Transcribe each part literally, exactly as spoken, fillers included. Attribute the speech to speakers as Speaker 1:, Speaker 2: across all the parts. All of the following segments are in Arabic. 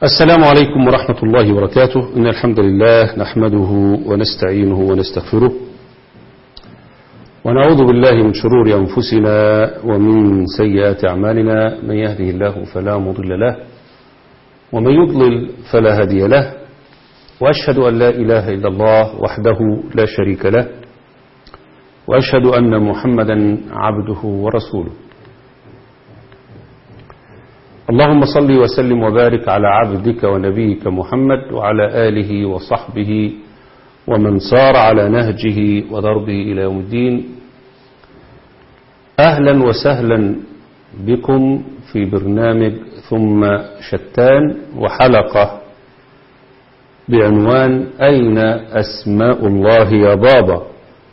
Speaker 1: السلام عليكم ورحمة الله وبركاته. إن الحمد لله نحمده ونستعينه ونستغفره ونعوذ بالله من شرور أنفسنا ومن سيئات أعمالنا. من يهده الله فلا مضل له ومن يضلل فلا هادي له، وأشهد أن لا إله إلا الله وحده لا شريك له، وأشهد أن محمدا عبده ورسوله. اللهم صل وسلم وبارك على عبدك ونبيك محمد وعلى آله وصحبه ومن سار على نهجه وضربه إلى يوم الدين. أهلا وسهلا بكم في برنامج ثم شتان، وحلقة بعنوان أين أسماء الله يا بابا.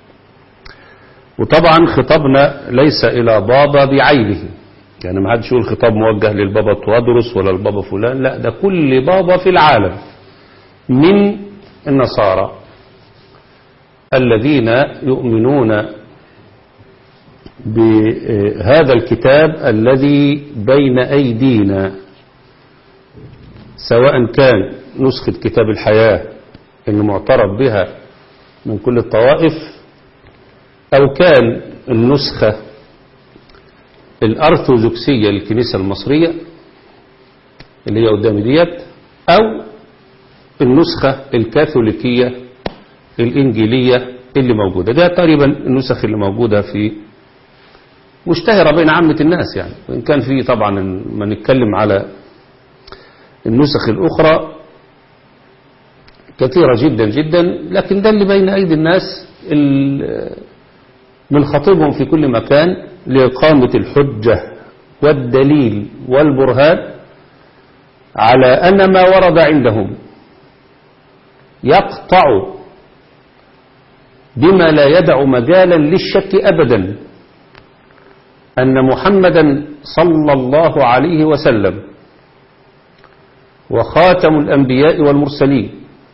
Speaker 1: وطبعا خطابنا ليس إلى بابا بعينه، يعني ما حدش يقول خطاب موجه للبابا توادرس ولا البابا فلان، لا، ده كل بابا في العالم من النصارى الذين يؤمنون بهذا الكتاب الذي بين أيدينا، سواء كان نسخة كتاب الحياة اللي معترف بها من كل الطوائف، أو كان النسخة الأرثوذكسية للكنيسة المصرية اللي هي قدامي ديت، أو النسخة الكاثوليكية الإنجيلية اللي موجودة. ده تقريبا النسخ اللي موجودة في مشتهرة بين عامة الناس، يعني وإن كان في طبعا ما نتكلم على النسخ الأخرى كثيرة جدا جدا، لكن ده اللي بين أيدي الناس من خطيبهم في كل مكان لإقامة الحجة والدليل والبرهان على أن ما ورد عندهم يقطع بما لا يدع مجالا للشك أبدا أن محمدا صلى الله عليه وسلم وخاتم الأنبياء والمرسلين،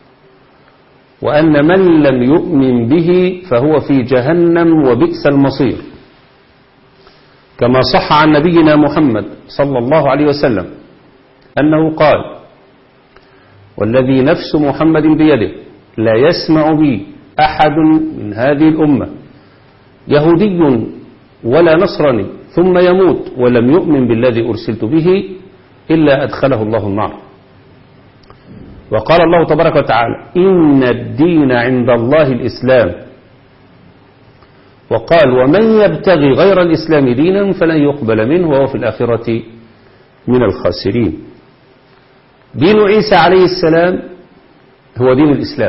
Speaker 1: وأن من لم يؤمن به فهو في جهنم وبئس المصير، كما صح عن نبينا محمد صلى الله عليه وسلم أنه قال: والذي نفس محمد بيده لا يسمع بي أحد من هذه الأمة يهودي ولا نصراني ثم يموت ولم يؤمن بالذي أرسلت به إلا أدخله الله النار. وقال الله تبارك وتعالى: إن الدين عند الله الإسلام. وقال: ومن يبتغي غير الإسلام دينا فلن يقبل منه وهو في الآخرة من الخاسرين. دين عيسى عليه السلام هو دين الإسلام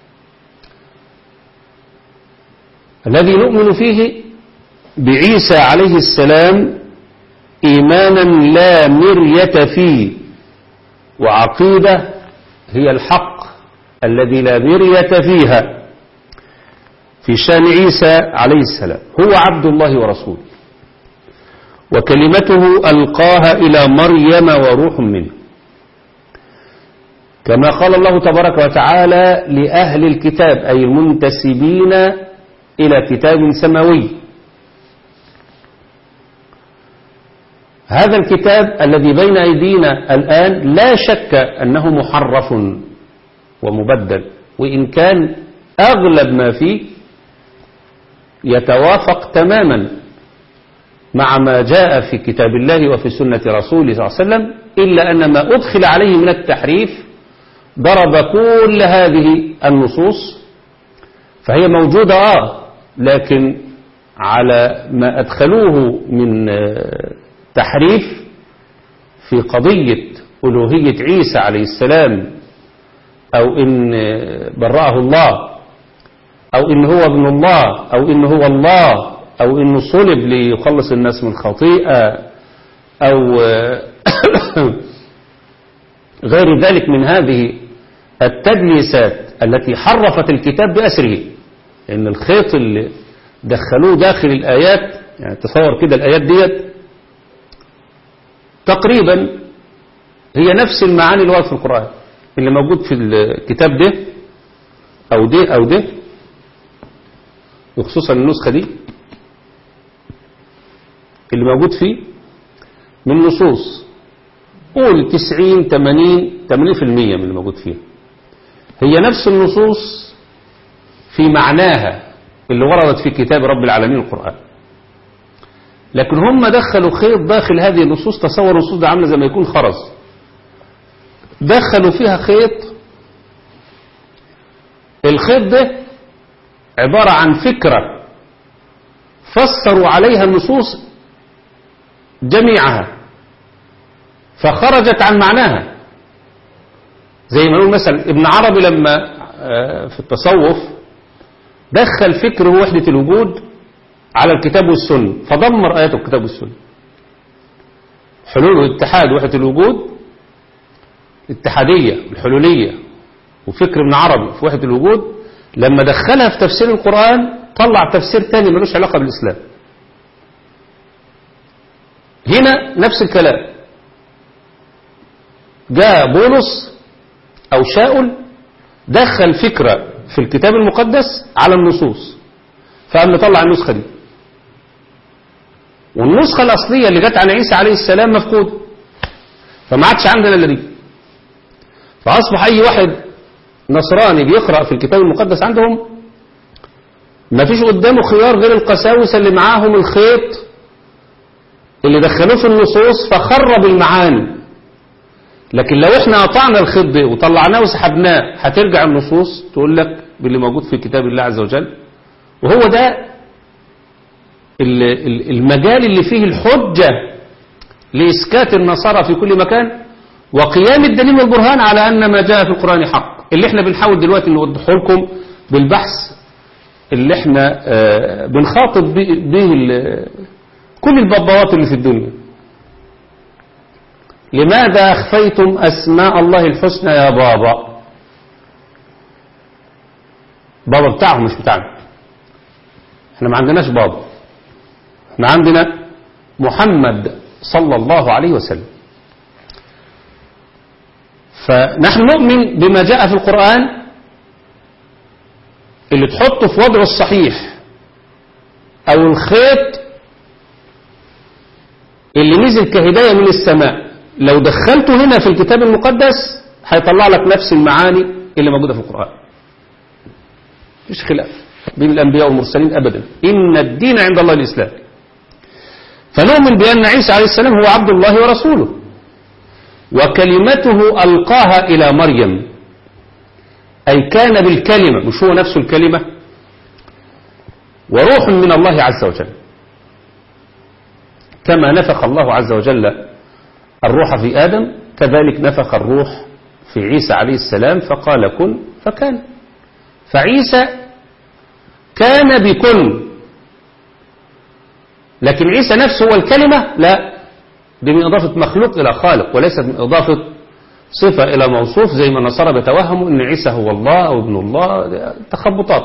Speaker 1: الذي نؤمن فيه بعيسى عليه السلام إيمانا لا مرية فيه، وعقيدة هي الحق الذي لا مرية فيها في شأن عيسى عليه السلام. هو عبد الله ورسوله، وكلمته ألقاها إلى مريم وروح منه، كما قال الله تبارك وتعالى لأهل الكتاب أي المنتسبين إلى كتاب سماوي. هذا الكتاب الذي بين أيدينا الآن لا شك أنه محرف ومبدل، وإن كان أغلب ما فيه يتوافق تماما مع ما جاء في كتاب الله وفي سنة رسوله صلى الله عليه وسلم، إلا أن ما أدخل عليه من التحريف ضرب كل هذه النصوص، فهي موجودة آه لكن على ما أدخلوه من تحريف في قضية ألوهية عيسى عليه السلام، أو إن برأه الله، أو إن هو ابن الله، أو إن هو الله، أو إنه صلب ليخلص الناس من خطيئة، أو غير ذلك من هذه التدليسات التي حرفت الكتاب بأسره. إن الخيط اللي دخلوه داخل الآيات، يعني تصور كده الآيات ديت تقريبا هي نفس المعاني اللي في القرآن اللي موجود في الكتاب ده أو ده أو ده، وخصوصا النسخة دي اللي موجود فيه من نصوص قول تسعين تمانين تمانين في المية من اللي موجود فيها هي نفس النصوص في معناها اللي وردت في كتاب رب العالمين القرآن، لكن هم دخلوا خيط داخل هذه النصوص. تصور النصوص ده عامله زي ما يكون خرز، دخلوا فيها خيط، الخيط ده عبارة عن فكرة فسروا عليها النصوص جميعها فخرجت عن معناها. زي ما نقول مثلا ابن عربي لما في التصوف دخل فكر وحدة الوجود على الكتاب والسنة فدمر آيات الكتاب والسنة. حلول واتحاد وحدة الوجود، الاتحادية الحلولية وفكر ابن عربي في وحدة الوجود، لما دخلها في تفسير القرآن طلع تفسير تاني ملوش علاقة بالإسلام. هنا نفس الكلام، جاء بولس أو شاؤل دخل فكرة في الكتاب المقدس على النصوص فقام نطلع النسخة دي، والنسخة الأصلية اللي جت عن عيسى عليه السلام مفقودة، فما عادش عندنا إلا دي. فأصبح أي واحد نصراني بيقرأ في الكتاب المقدس عندهم ما فيش قدامه خيار غير القساوسة اللي معاهم الخيط اللي دخلوه في النصوص فخرب المعاني. لكن لو احنا قطعنا الخيط ده وطلعناه وسحبناه هترجع النصوص تقول لك باللي موجود في كتاب الله عز وجل. وهو ده المجال اللي فيه الحجة لإسكات النصارى في كل مكان وقيام الدليل والبرهان على أن ما جاء في القرآن حق، اللي احنا بنحاول دلوقتي نوضحه لكم بالبحث اللي احنا بنخاطب به كل البابوات اللي في الدنيا. لماذا أخفيتم أسماء الله الحسنى يا بابا؟ بابا بتاعهم مش بتاعنا، احنا ما عندناش بابا، احنا عندنا محمد صلى الله عليه وسلم. فنحن نؤمن بما جاء في القرآن اللي تحطه في وضعه الصحيح أو الخيط اللي نزل كهداية من السماء لو دخلته هنا في الكتاب المقدس هيطلع لك نفس المعاني اللي موجودة في القرآن. مفيش خلاف بين الأنبياء والمرسلين أبدا، إن الدين عند الله الإسلام. فنؤمن بأن عيسى عليه السلام هو عبد الله ورسوله وكلمته ألقاها إلى مريم، أي كان بالكلمة، مش هو نفس الكلمة، وروح من الله عز وجل. كما نفخ الله عز وجل الروح في آدم كذلك نفخ الروح في عيسى عليه السلام فقال كن فكان. فعيسى كان بكن، لكن عيسى نفسه هو الكلمة لا، دي من إضافة مخلوق إلى خالق وليست من إضافة صفة إلى موصوف زي ما النصارى بيتوهموا إن عيسى هو الله أو ابن الله، تخبطات.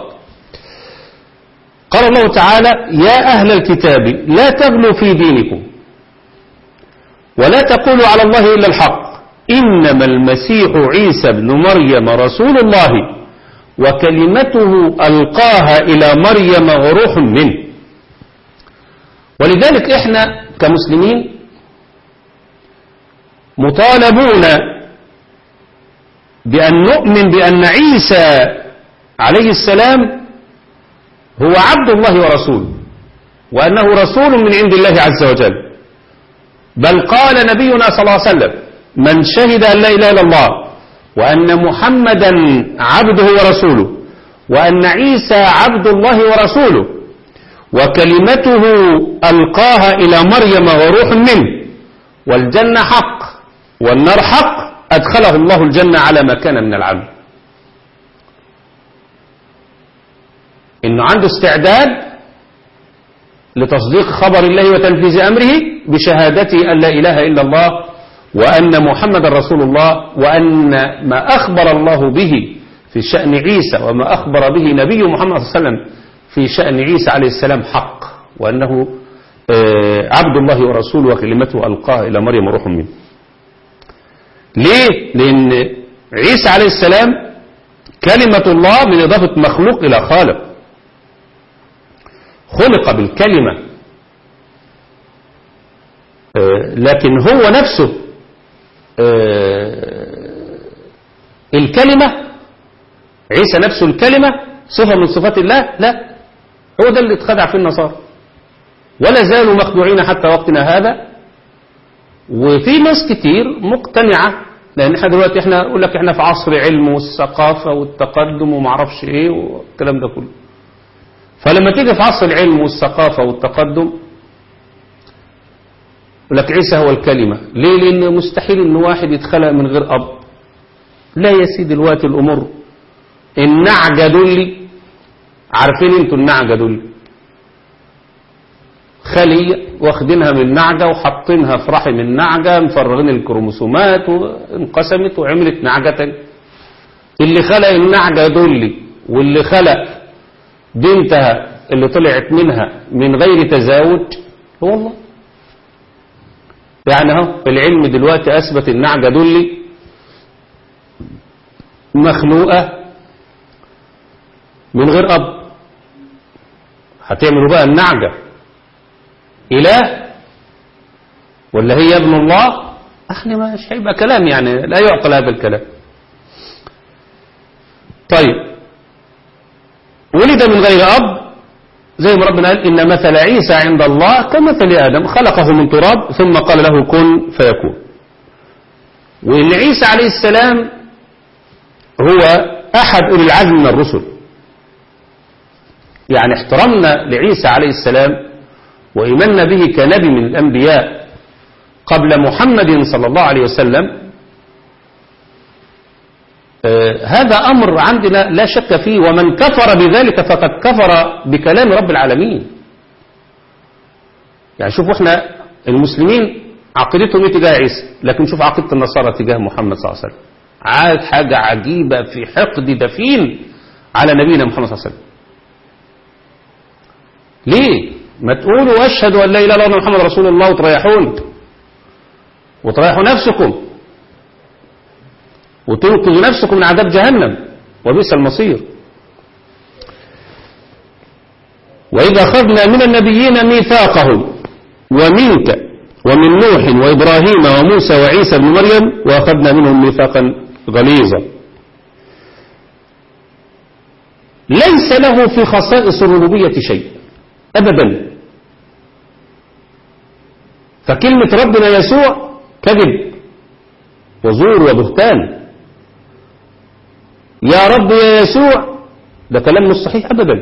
Speaker 1: قال الله تعالى يا أهل الكتاب لا تغلوا في دينكم ولا تقولوا على الله إلا الحق إنما المسيح عيسى بن مريم رسول الله وكلمته ألقاها إلى مريم وروح منه. ولذلك إحنا كمسلمين مطالبون بأن نؤمن بأن عيسى عليه السلام هو عبد الله ورسوله وأنه رسول من عند الله عز وجل. بل قال نبينا صلى الله عليه وسلم من شهد أن لا إله إلا الله وأن محمدا عبده ورسوله وأن عيسى عبد الله ورسوله وكلمته ألقاها إلى مريم وروح منه والجنة حق والنار حق أدخله الله الجنة على ما كان من العمل. إنه عنده استعداد لتصديق خبر الله وتنفيذ أمره بشهادته أن لا إله إلا الله وأن محمد رسول الله وأن ما أخبر الله به في شأن عيسى وما أخبر به نبي محمد صلى الله عليه وسلم في شأن عيسى عليه السلام حق وأنه عبد الله ورسوله وكلمته ألقاها إلى مريم وروح منه. ليه؟ لأن عيسى عليه السلام كلمة الله من إضافة مخلوق إلى خالق، خلق بالكلمة، لكن هو نفسه آه الكلمة، عيسى نفسه الكلمة صفة من صفات الله، لا، هو ده اللي اتخدع فيه النصارى ولا زالوا مخدوعين حتى وقتنا هذا. وفي ناس كتير مقتنعة، لأن احنا دلوقتي احنا أقول لك احنا في عصر علم والثقافة والتقدم ومعرفش ايه والكلام ده كله. فلما تيجي في عصر العلم والثقافة والتقدم يقول لك عيسى هو الكلمة. ليه؟ لأن مستحيل ان واحد يتخلق من غير أب. لا يا سيدي، دلوقتي الأمور النعجة دولي، عارفين انتوا النعجة دولي؟ خلية واخدينها من النعجة وحاطينها في رحم النعجة، مفرغين الكروموسومات وانقسمت وعملت نعجة تانية. اللي خلق النعجة دولي واللي خلق بنتها اللي طلعت منها من غير تزاوج هو الله. يعني اهو العلم دلوقتي اثبت النعجة دولي مخلوقة من غير اب. هتعملوا بقى النعجة إله ولا هي ابن الله؟ احنا مش هيبقى كلام، يعني لا يعقل هذا الكلام. طيب، ولد من غير أب زي ما ربنا قال إن مثل عيسى عند الله كمثل آدم خلقه من تراب ثم قال له كن فيكون. وإن عيسى عليه السلام هو أحد أولي العزم من الرسل، يعني احترمنا لعيسى عليه السلام وإيماننا به كنبي من الأنبياء قبل محمد صلى الله عليه وسلم. آه هذا أمر عندنا لا شك فيه، ومن كفر بذلك فقد كفر بكلام رب العالمين. يعني شوفوا احنا المسلمين عقيدتهم ايه تجاه عيسى، لكن شوف عقيدة النصارى تجاه محمد صلى الله عليه وسلم. عاد حاجة عجيبة في حقد دفين على نبينا محمد صلى الله عليه وسلم. ليه؟ ما تقولوا أشهد أن لا إله إلا الله محمد رسول الله وتريحون وتريحوا نفسكم وتنقذوا نفسكم من عذاب جهنم وبئس المصير. وإذا أخذنا من النبيين ميثاقهم ومنك ومن نوح وإبراهيم وموسى وعيسى بن مريم وأخذنا منهم ميثاقا غليظا. ليس له في خصائص الربوبية شيء أبدا. فكلمة ربنا يسوع كذب وزور وبهتان. يا رب يا يسوع ده كلام مش صحيح أبدا.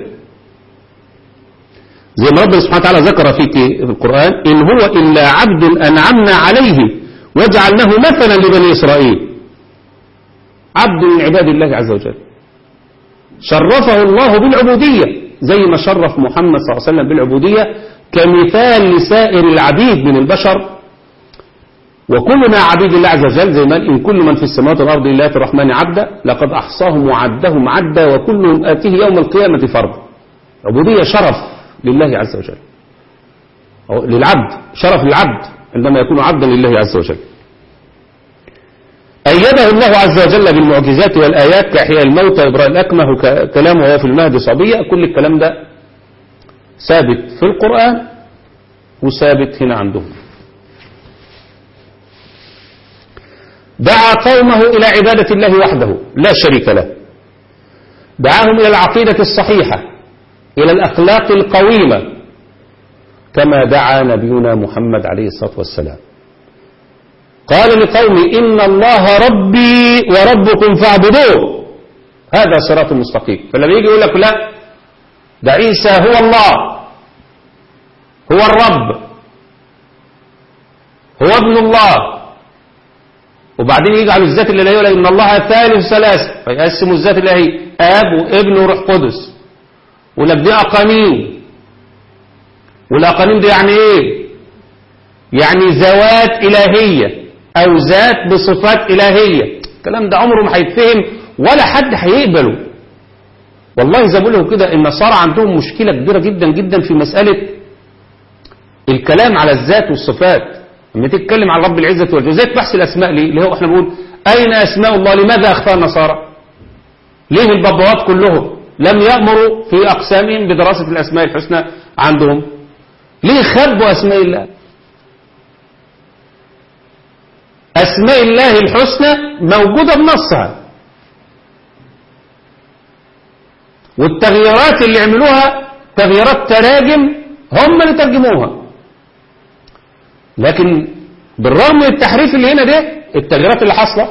Speaker 1: زي ما ربنا سبحانه وتعالى ذكر في القرآن إن هو إلا عبد أنعمنا عليه وجعلناه مثلا لبني إسرائيل. عبد من عباد الله عز وجل شرفه الله بالعبودية زي ما شرف محمد صلى الله عليه وسلم بالعبودية كمثال لسائر العبيد من البشر. وكلنا عبيد الله عز وجل زي ما قال إن كل من في السماوات والأرض إلا آتي الرحمن عبدا لقد أحصاهم وعدهم عدا وكلهم آتيه يوم القيامة فردا. عبودية شرف لله عز وجل، أو للعبد، شرف للعبد عندما يكون عبدا لله عز وجل. أيده الله عز وجل بالمعجزات والآيات كإحياء الموتى وإبراء الأكمه وكلامه وهو في المهد صبيا. كل الكلام ده ثابت في القرآن وثابت هنا عندهم. دعا قومه إلى عبادة الله وحده لا شريك له. دعاهم إلى العقيدة الصحيحة، إلى الأخلاق القويمة، كما دعا نبينا محمد عليه الصلاة والسلام. قال لقومه إن الله ربي وربكم فاعبدوه هذا صراط مستقيم. فلما يجي يقول لك لا ده عيسى هو الله هو الرب هو ابن الله، وبعدين يجعل الذات الإلهية يقول إن الله ثالث ثلاثة، فيقسموا الذات الإلهية آب وابن وروح قدس، ولا دي أقانيم. والأقانيم دي يعني إيه؟ يعني ذوات إلهية أو ذات بصفات إلهية. الكلام ده عمره ما هيتفهم ولا حد هيقبله. والله زي ما بقول لكم كده النصارى عندهم مشكلة كبيرة جدا جدا في مسألة الكلام على الذات والصفات. لما تتكلم عن رب العزة والجلال زي بحث الأسماء ليه؟ اللي هو احنا بنقول أين أسماء الله؟ لماذا أخفاها النصارى؟ ليه البابوات كلهم لم يأمروا في أقسامهم بدراسة الأسماء الحسنى عندهم؟ ليه خبوا أسماء الله؟ أسماء الله الحسنى موجودة بنصها، والتغييرات اللي عملوها تغييرات تراجم هم اللي ترجموها. لكن بالرغم من التحريف اللي هنا ده، التغييرات اللي حصلت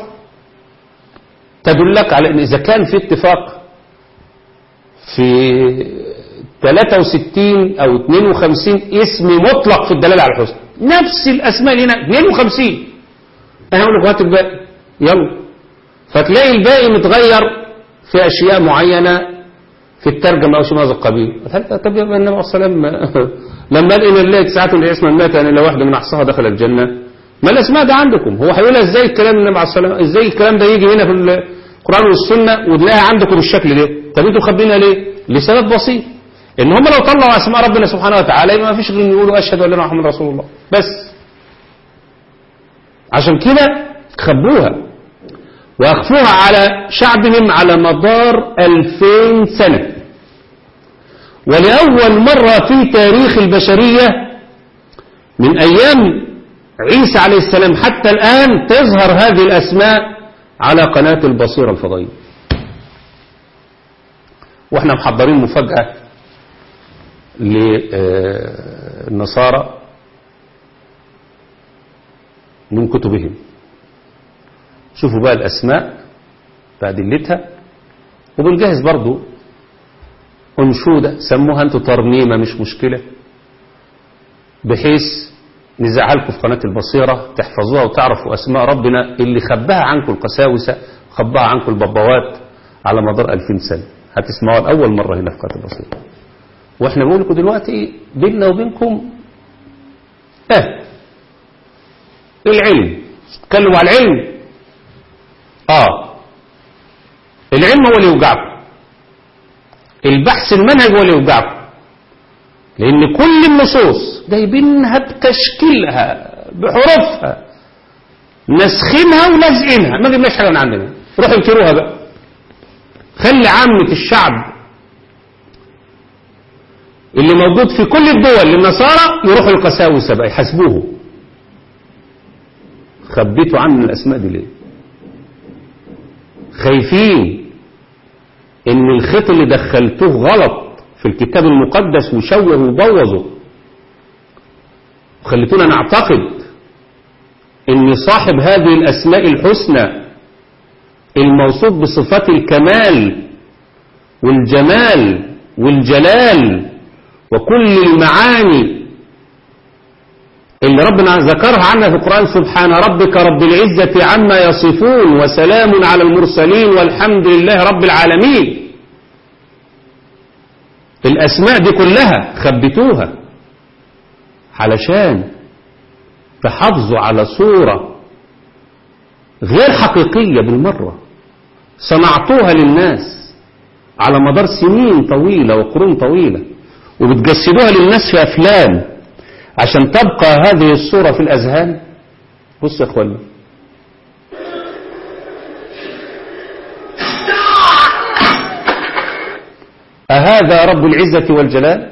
Speaker 1: تدلك على ان اذا كان في اتفاق في ثلاثة وستين او اثنين وخمسين اسم مطلق في الدلالة على الحسن، نفس الاسماء اللي هنا اثنين وخمسين، انا هقول لك هات الباقي يلا، فتلاقي الباقي متغير في اشياء معينة في الترجمة او شيء من هذا القبيل. طب يا النبي عليه الصلاة والسلام لما قال ان الله تسعة لاسما مات ان الا واحدة من احصاها دخل الجنة، ما الاسماء ده عندكم؟ هو هيقولها ازاي الكلام النبي عليه الصلاة والسلام؟ ازاي الكلام ده يجي هنا في القرآن والسنة وتلاقيها عندكم بالشكل ده؟ طب انتوا خبينها ليه؟ لسبب بسيط، ان هم لو طلعوا اسماء ربنا سبحانه وتعالى يبقى ما فيش غير يقولوا اشهد ان لا اله الا محمد رسول الله بس. عشان كده خبوها واخفوها على شعبهم على مدار ألفين سنة، ولأول مرة في تاريخ البشرية من أيام عيسى عليه السلام حتى الآن تظهر هذه الأسماء على قناة البصيرة الفضائية. واحنا محضرين مفاجأة للنصارى من كتبهم. شوفوا بقى الأسماء بأدلتها، وبنجهز برضو أنشودة سموها أنتوا ترنيمة مش مشكلة، بحيث نزعلكم في قناة البصيرة تحفظوها وتعرفوا أسماء ربنا اللي خباها عنكم القساوسة، خباها عنكم الببوات على مدار ألفين سنة. هتسمعوها لأول مرة هنا في قناة البصيرة. وإحنا بنقول لكم دلوقتي بيننا وبينكم إيه العلم، تكلموا على العلم. آه العلم هو اللي يوجعكم، البحث المنهج هو اللي يوجعكم، لأن كل النصوص جايبينها بتشكيلها بحروفها نسخينها ولازقينها، ما جبناش حاجة من عندنا. روحوا انكروها بقى، خلي عامة الشعب اللي موجود في كل الدول للنصارى يروحوا القساوسة بقى يحاسبوه. خبيتوا عنه الأسماء دي ليه؟ خايفين ان الخيط اللي دخلتوه غلط في الكتاب المقدس وشوه وبوظه، وخليتونا نعتقد ان صاحب هذه الاسماء الحسنى الموصوف بصفات الكمال والجمال والجلال وكل المعاني اللي ربنا ذكرها عنها في القرآن، سبحان ربك رب العزة عما يصفون وسلام على المرسلين والحمد لله رب العالمين. الأسماء دي كلها خبتوها علشان تحافظوا على صورة غير حقيقية بالمرة صنعتوها للناس على مدار سنين طويلة وقرون طويلة، وبتجسدوها للناس في أفلام عشان تبقى هذه الصورة في الأذهان. بص يا أخوانا، أهذا رب العزة والجلال؟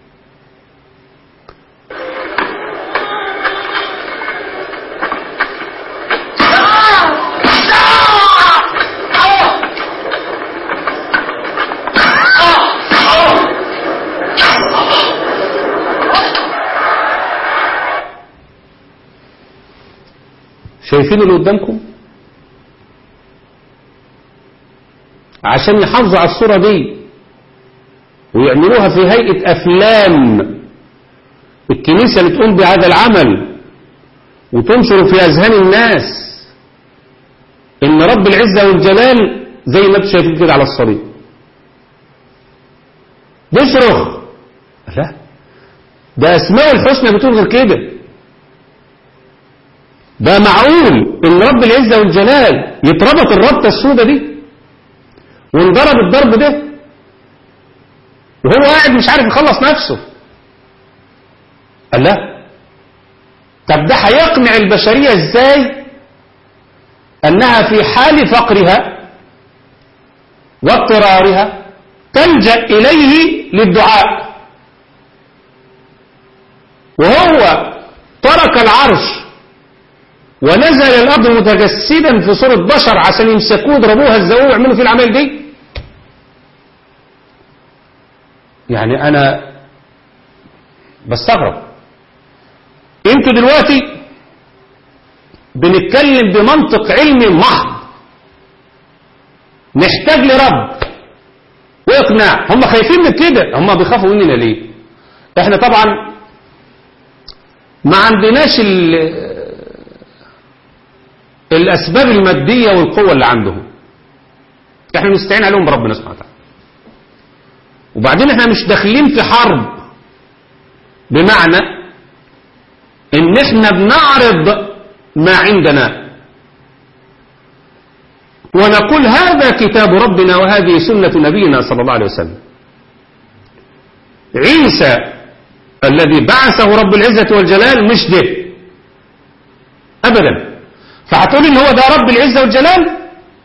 Speaker 1: شايفين اللي قدامكم؟ عشان يحافظوا على الصورة دي ويعملوها في هيئة أفلام الكنيسة اللي تقوم بهذا العمل وتنشر في أذهان الناس إن رب العزة والجلال زي ما انتم شايفين كده على الصليب بيصرخ. لا، ده أسماء الحسنى بتقول غير كده. ده معقول إن رب العزة والجلال يتربط الربطة السودة دي وانضرب الضرب ده وهو قاعد مش عارف يخلص نفسه؟ قال لا. طب ده هيقنع البشرية ازاي انها في حال فقرها واضطرارها تلجأ اليه للدعاء، وهو ترك العرش ونزل الأرض متجسدا في صورة بشر عشان يمسكوه يضربوه هزقوه ويعملوا فيه العمل دي. يعني أنا بستغرب. انتوا دلوقتي بنتكلم بمنطق علمي محض، نحتاج لرب ويقنع. هم خايفين من كده. هم بيخافوا مننا ليه؟ احنا طبعا ما عندناش الأسباب المادية والقوة اللي عندهم، احنا نستعين عليهم بربنا سبحانه وتعالى. وبعدين احنا مش داخلين في حرب، بمعنى ان احنا بنعرض ما عندنا ونقول هذا كتاب ربنا وهذه سنة نبينا صلى الله عليه وسلم. عيسى الذي بعثه رب العزة والجلال مش ده أبدا. فهتقول إن هو ده رب العزة والجلال؟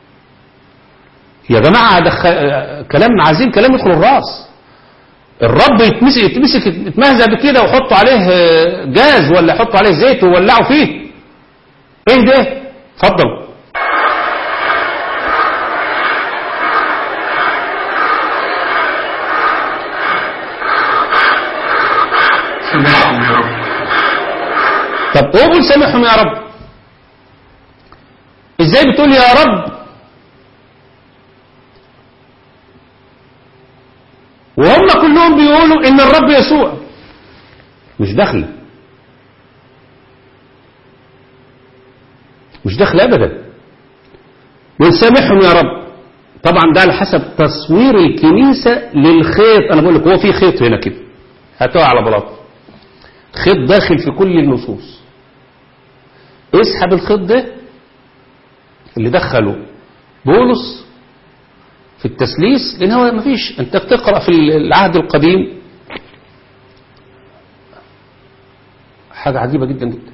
Speaker 1: يا جماعة ده كلام عايزين كلام يدخل الراس. الرب يتمسك يتمسك يتمهزأ بكده ويحطوا عليه جاز ولا يحطوا عليه زيت ويولعوا فيه؟ ايه ده؟ اتفضل.
Speaker 2: سامحهم يا رب.
Speaker 1: طب قول سامحهم يا رب. ازاي بتقول يا رب وهم كلهم بيقولوا ان الرب يسوع؟ مش داخله، مش داخله ابدا. ونسامحهم يا رب طبعا ده على حسب تصوير الكنيسة للخيط. انا بقول لك هو في خيط هنا كده هاتوها على بلاطه، خيط داخل في كل النصوص. اسحب الخيط ده اللي دخله بولس في التسليس، لان هو مفيش. انت بتقرأ في العهد القديم حاجة عجيبة جدا جدا.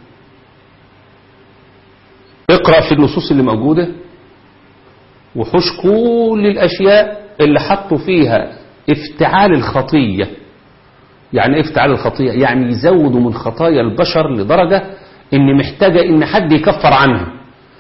Speaker 1: اقرأ في النصوص اللي موجودة وحوش كل الاشياء اللي حطوا فيها افتعال الخطية. يعني افتعال الخطية يعني يزودوا من خطايا البشر لدرجة ان محتاجة ان حد يكفر عنها.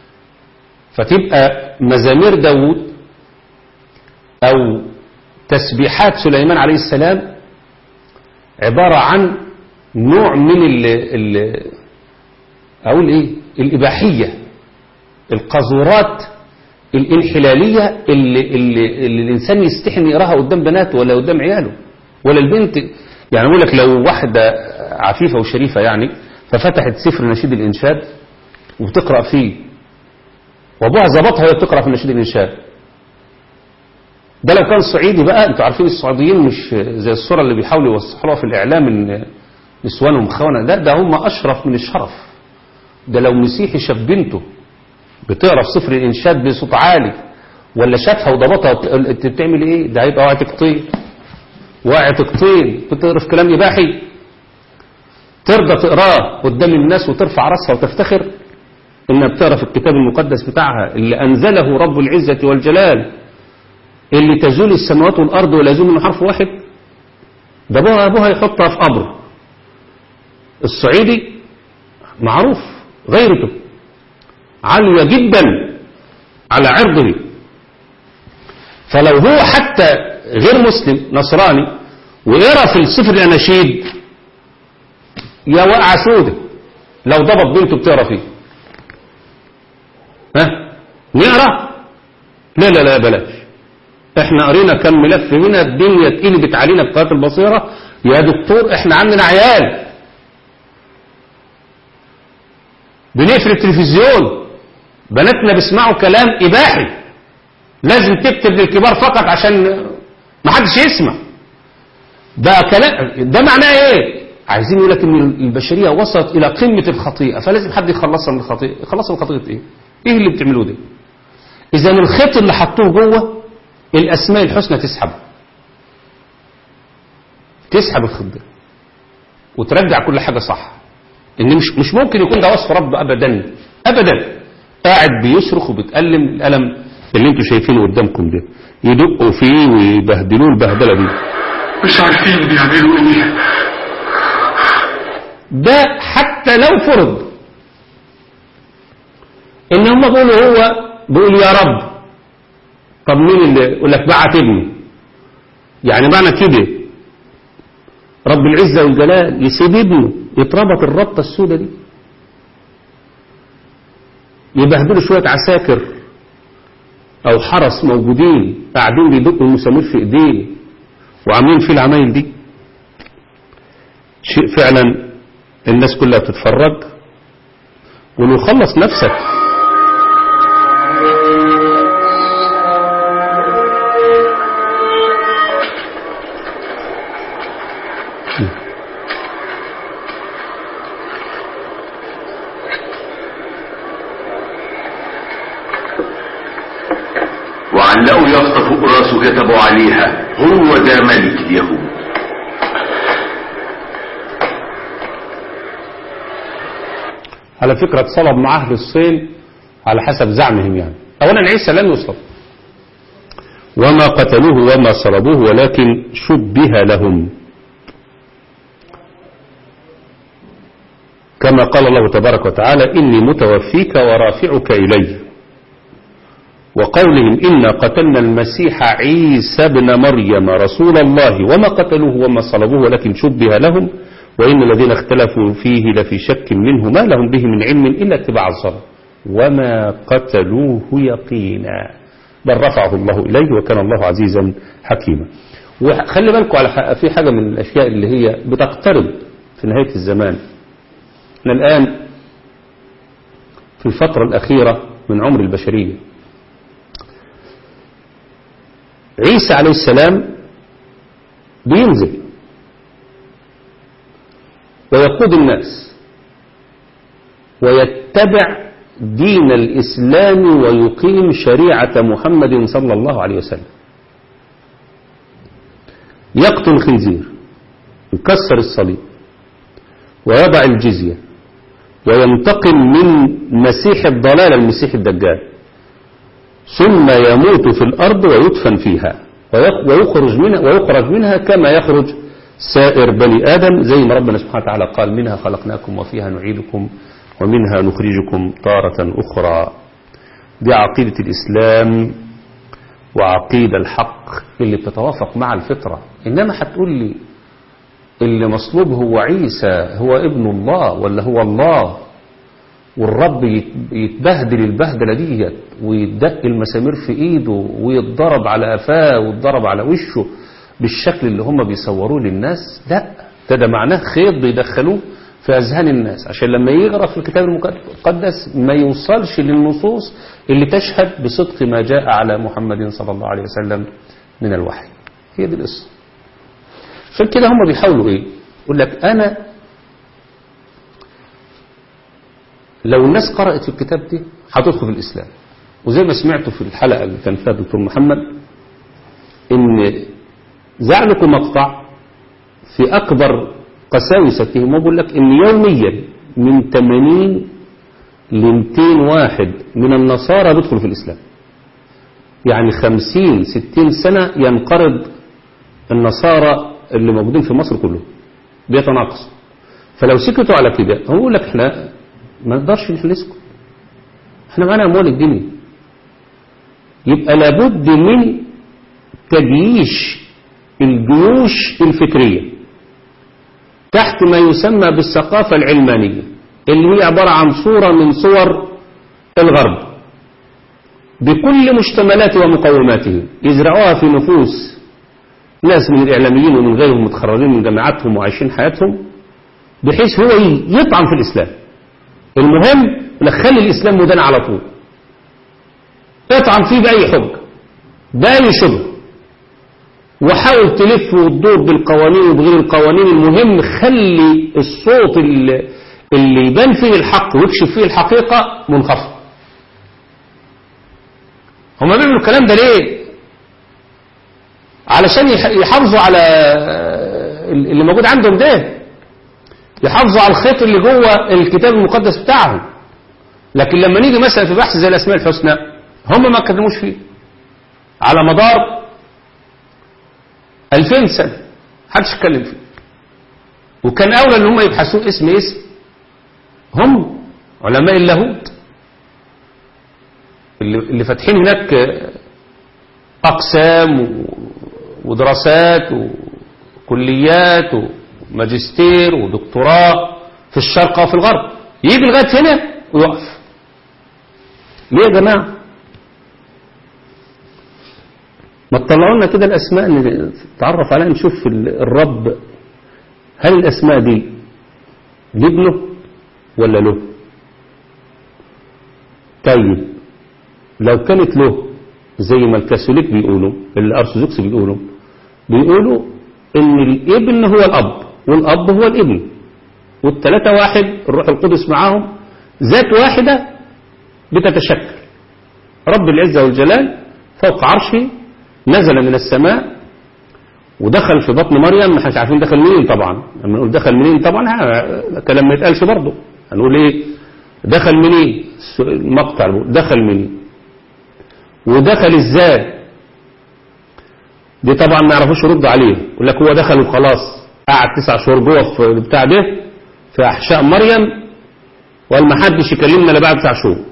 Speaker 1: فتبقى مزامير داود او تسبيحات سليمان عليه السلام عبارة عن نوع من ال ال اقول ايه الاباحية، القذورات الانحلالية اللي, اللي, اللي الانسان يستحي ان يقراها قدام بناته ولا قدام عياله ولا البنت. يعني اقول لك لو واحدة عفيفة وشريفة يعني ففتحت سفر نشيد الانشاد وبتقرأ فيه وابوها ظبطها وهي بتقرأ في نشيد الانشاد، ده لو كان صعيدي بقى. انتوا عارفين السعوديين مش زي الصورة اللي بيحاولوا يوصحوها في الاعلام ان نسوانهم خونة، ده ده هم اشرف من الشرف. ده لو مسيحي شاف بنته بتقرأ في سفر الانشاد بصوت عالي ولا شافها وضبطها انت بتعمل ايه؟ ده هيبقى واقع تقطين، واقع تقطين. بتقرأ في كلام اباحي ترضى تقراه قدام الناس وترفع راسها وتفتخر انها بتقرأ في الكتاب المقدس بتاعها اللي انزله رب العزة والجلال، اللي تزول السماوات والارض ولا يزول من حرف واحد؟ ده ابوها ابوها يحطها في قبره. الصعيدي معروف غيرته عالية جدا على عرضه. فلو هو حتى غير مسلم نصراني ويرى في السفر الاناشيد يا وقع سودة لو ضبط بنته بتقرا فيه. ها نقرا؟ لا لا لا بلاش. احنا قرينا كم ملف هنا الدنيا اتقلبت علينا بقناة البصيرة. يا دكتور احنا عندنا عيال بنقفل التلفزيون بناتنا بيسمعوا كلام اباحي، لازم تكتب للكبار فقط عشان ما حدش يسمع. ده كلام ده معناه ايه؟ عايزين يقول لك ان البشريه وصلت الى قمه الخطيئه فلازم حد يخلصها من الخطيئه. يخلصها من خطيئه ايه؟ ايه اللي بتعملوه ده؟ اذا الخيط اللي حطوه جوه الاسماء الحسنى تسحبه، تسحب الخيط ده وترجع كل حاجه صح. ان مش مش ممكن يكون ده وصف رب ابدا ابدا. قاعد بيصرخ وبيتألم الالم اللي انتوا شايفينه قدامكم ده، يدقوا فيه ويبهدلوه البهدله دي،
Speaker 2: مش عارفين بيعملوا ايه.
Speaker 1: ده حتى لو فرض إن هم بيقولوا هو بيقول يا رب. طب مين اللي يقول لك بعت ابني؟ يعني معنى كده رب العزة والجلال يسيب ابنه يتربط الربطة السوداء دي، يبهدلوا شوية عساكر أو حرس موجودين قاعدين بيدقوا المسامير في إيديه وعاملين فيه العمايل دي؟ شيء فعلا الناس كلها تتفرج. ولو خلص نفسك
Speaker 3: وعلقوا يافطة فوق راسه كتبوا عليها هو ده ملك اليهود.
Speaker 1: على فكرة اتصلب مع أهل الصين على حسب زعمهم. يعني أولا عيسى لم يصلب وما قتلوه وما صلبوه ولكن شبه لهم، كما قال الله تبارك وتعالى إني متوفيك ورافعك إلي، وقولهم إنا قتلنا المسيح عيسى ابن مريم رسول الله وما قتلوه وما صلبوه ولكن شبه لهم وإن الذين اختلفوا فيه لفي شك منه ما لهم به من علم إلا اتباع الظن وما قتلوه يقينا بل رفعه الله إليه وكان الله عزيزا حكيما. وخلي بالكم على في حاجة من الأشياء اللي هي بتقترب في نهاية الزمان. احنا الآن في الفترة الأخيرة من عمر البشرية، عيسى عليه السلام بينزل ويقود الناس ويتبع دين الإسلام ويقيم شريعة محمد صلى الله عليه وسلم، يقتل الخنزير، يكسر الصليب، ويضع الجزية، وينتقم من مسيح الضلال المسيح الدجال، ثم يموت في الأرض ويدفن فيها ويخرج منها, ويخرج منها كما يخرج سائر بني آدم، زي ما ربنا سبحانه وتعالى قال منها خلقناكم وفيها نعيدكم ومنها نخرجكم تارة أخرى. دي عقيدة الإسلام وعقيدة الحق اللي بتتوافق مع الفطرة. إنما هتقول لي اللي مصلوب هو عيسى هو ابن الله ولا هو الله، والرب يتبهدل البهدلة ديت ويدق المسامير في ايده ويتضرب على قفاه ويتضرب على وشه بالشكل اللي هم بيصوروه للناس؟ لا، ده ده معناه خيط بيدخلوه في أذهان الناس عشان لما يقرأ في الكتاب المقدس ما يوصلش للنصوص اللي تشهد بصدق ما جاء على محمد صلى الله عليه وسلم من الوحي. هي دي القصة. عشان كده هم بيحاولوا ايه؟ يقول لك انا لو الناس قرأت في الكتاب دي هتدخل في الإسلام. وزي ما سمعتوا في الحلقة اللي كان فيها الدكتور محمد ان زعلكم مقطع في أكبر قساوستهم وبقول لك ان يوميا من ثمانين لمئتين واحد من النصارى بيدخلوا في الإسلام. يعني خمسين ستين سنة ينقرض النصارى اللي موجودين في مصر كلهم بيتناقصوا. فلو سكتوا على كده هم يقول لك احنا ما نقدرش نسكت، احنا معانا اموال الدنيا. يبقى لابد من تجييش الجيوش الفكرية تحت ما يسمى بالثقافة العلمانية اللي هي عبارة عن صورة من صور الغرب بكل مشتملاتها ومقوماتها، يزرعوها في نفوس ناس من الإعلاميين ومن غيرهم متخرجين من جامعاتهم وعايشين حياتهم بحيث هو يطعن في الإسلام. المهم نخلي الإسلام مدان على طول، اطعن فيه بأي حجة بأي شبه، وحاول تلف وتدور بالقوانين وبغير القوانين. المهم خلي الصوت اللي, اللي يبان فيه الحق ويكشف فيه الحقيقة منخفض. هم بيعملوا الكلام ده ليه؟ علشان يحافظوا على اللي موجود عندهم ده، يحافظوا على الخيط اللي جوه الكتاب المقدس بتاعهم. لكن لما نيجي مثلا في بحث زي الأسماء الحسنى هم ما اتكلموش فيه على مدار ألفين سنة، محدش اتكلم فيه. وكان أولى ان هم يبحثوا اسم اسم هم علماء اللاهوت اللي, اللي فاتحين هناك أقسام ودراسات وكليات وماجستير ودكتوراه في الشرق وفي الغرب، يجي لغاية هنا ويقف. ليه يا جماعة؟ ما تطلعوا لنا كده الأسماء نتعرف عليها، نشوف الرب هل الأسماء دي لابنه ولا له؟ طيب لو كانت له زي ما الكاثوليك بيقولوا، الأرثوذكس بيقولوا بيقولوا إن الابن هو الأب والأب هو الابن والثلاثة واحد، الروح القدس معاهم، ذات واحدة بتتشكل. رب العزة والجلال فوق عرشه نزل من السماء ودخل في بطن مريم. ما احنا عارفين دخل منين طبعا، لما نقول دخل منين طبعا كلام ما يتقالش برضه، هنقول ايه دخل منين، المقطع دخل منين ودخل ازاي، دي طبعا ما يعرفوش يردوا عليه، يقول لك هو دخل وخلاص قعد تسع شهور جوه في البتاع ده في احشاء مريم وقال ما حدش يكلمنا الا بعد تسع شهور.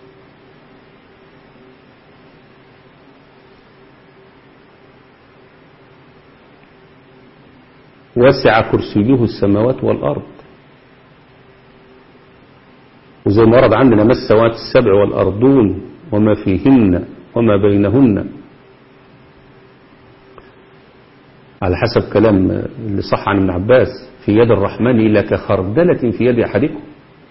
Speaker 1: وسع كرسيه السماوات والأرض، وزي ما ورد عندنا ما السماوات السبع والأرضون وما فيهن وما بينهن، على حسب كلام اللي صح عن ابن عباس في يد الرحمن إلا كخردلة في يد أحدكم.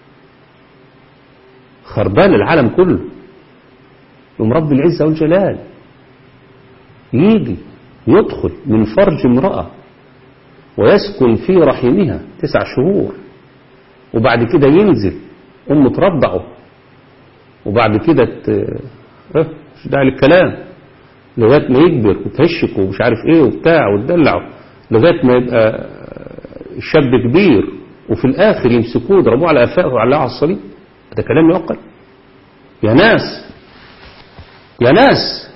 Speaker 1: خردل العالم كله، يوم رب العزة والجلال يجي يدخل من فرج امرأة ويسكن في رحمها تسع شهور، وبعد كده ينزل أم ترضعه، وبعد كده ت... اه مش داعي للكلام لغاية ما يكبر وتهشك ومش عارف ايه وبتاع وتدلعه لغاية ما يبقى شاب كبير، وفي الآخر يمسكوه يضربوه على قفاه وعلقوه على الصليب. ده كلام يعقل يا ناس؟ يا ناس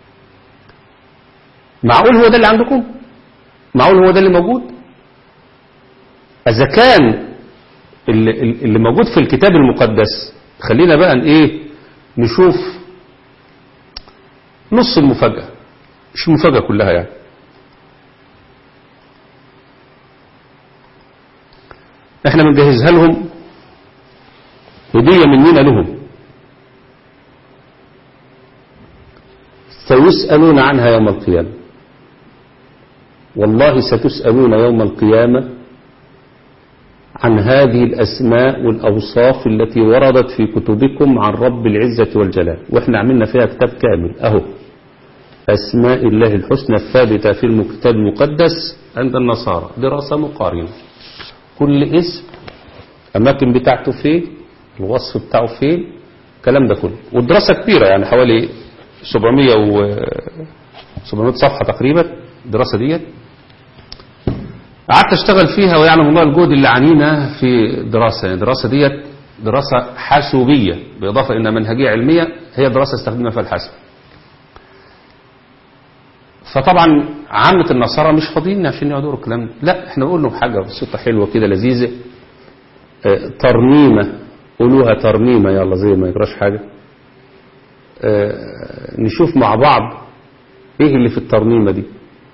Speaker 1: معقول هو ده اللي عندكم؟ معقول هو ده اللي موجود؟ إذا كان اللي, اللي موجود في الكتاب المقدس، خلينا بقى ايه نشوف نص المفاجأة، مش المفاجأة كلها يعني. احنا بنجهزها لهم هدية مننا لهم، سيسألون عنها يوم القيامة. والله ستسألون يوم القيامة عن هذه الأسماء والأوصاف التي وردت في كتبكم عن رب العزة والجلال، وإحنا عملنا فيها كتاب كامل أهو، أسماء الله الحسنى الثابتة في الكتاب المقدس عند النصارى، دراسة مقارنة، كل اسم أماكن بتاعته فين، الوصف بتاعه فين، الكلام ده كله. والدراسة كبيرة يعني حوالي سبعمية و سبعمية صفحة تقريبا الدراسة ديت. قعدت اشتغل فيها ويعلم الله الجهد اللي عنينا في دراسة. يعني الدراسة ديت دراسة حاسوبية بإضافة إلى منهجية علمية، هي دراسة استخدمنا فيها الحاسب. فطبعا عامة النصارى مش فاضيين عشان يقعدوا الكلام ده، لا احنا نقول لهم حاجة بسيطة حلوة كده لذيذة، اه ترنيمة، قولوها ترنيمة يلا زي ما يجراش حاجة. اه نشوف مع بعض ايه اللي في الترنيمة دي.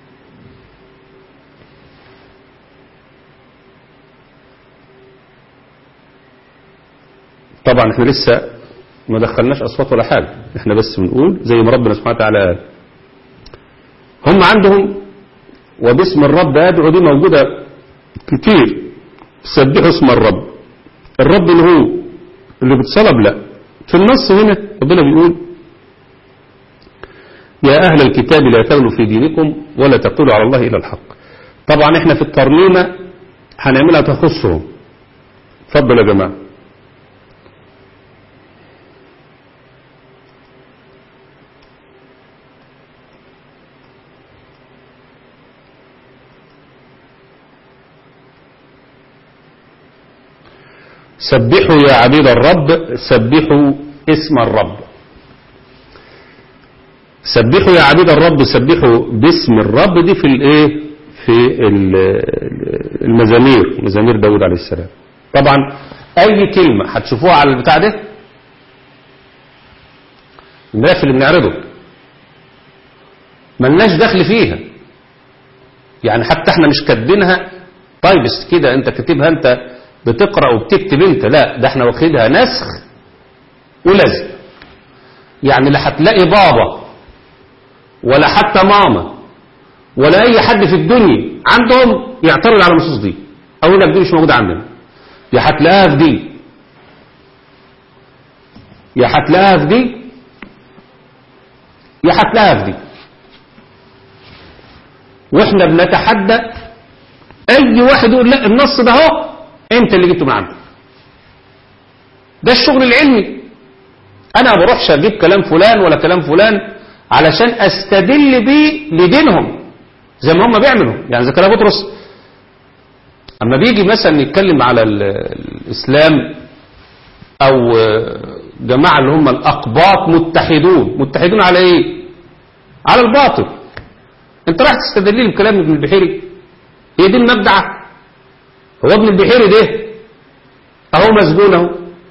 Speaker 1: طبعا احنا لسه ما دخلناش اصوات ولا حاجة، احنا بس بنقول زي ما ربنا سبحانه وتعالى قال. هم عندهم وباسم الرب ادعو دي موجودة كتير، سبحوا اسم الرب. الرب اللي هو اللي بتصلب، لا في النص هنا ربنا بيقول يا أهل الكتاب لا تغلوا في دينكم ولا تقولوا على الله إلا الحق. طبعا احنا في الترنيمة هنعملها تخصهم. اتفضل يا جماعة. سبحوا يا عبيد الرب، سبحوا اسم الرب. سبحوا يا عبيد الرب، سبحوا باسم الرب، دي في الايه في المزامير، مزامير داود عليه السلام. طبعا اي كلمة هتشوفوها على البتاع ده الملف اللي بنعرضه ملناش دخل فيها، يعني حتى احنا مش كاتبينها طيب بس كده انت كاتبها انت بتقرأ وبتكتب انت، لا ده احنا واخدها نسخ ولزق، يعني لا هتلاقي بابا ولا حتى ماما ولا اي حد في الدنيا عندهم يعترض على النصوص دي او يقول لك دي مش موجوده عندنا، يا هتلاقيها في دي يا هتلاقيها في دي يا هتلاقيها في دي. واحنا بنتحدى اي واحد يقول لا النص ده اهو انت اللي جبته من عندك، ده الشغل العلمي. انا ما بروحش اجيب كلام فلان ولا كلام فلان علشان استدل بيه لدينهم زي ما هم بيعملوا. يعني زكريا بطرس اما بيجي مثلا يتكلم على الاسلام او جماعه اللي هم الاقباط متحدون، متحدون على ايه؟ على الباطل. انت راح تستدل لي بكلام ابن البحيري؟ هي دي المبدعه؟ هو ابن البحيري ده اهو مسجون اهو،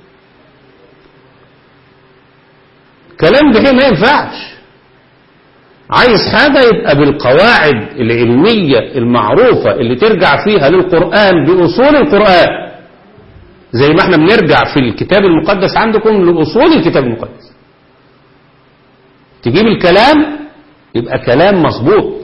Speaker 1: كلام البحيري ما ينفعش. عايز حاجة يبقى بالقواعد العلمية المعروفة اللي ترجع فيها للقرآن بأصول القرآن، زي ما احنا بنرجع في الكتاب المقدس عندكم لأصول الكتاب المقدس. تجيب الكلام يبقى كلام مظبوط،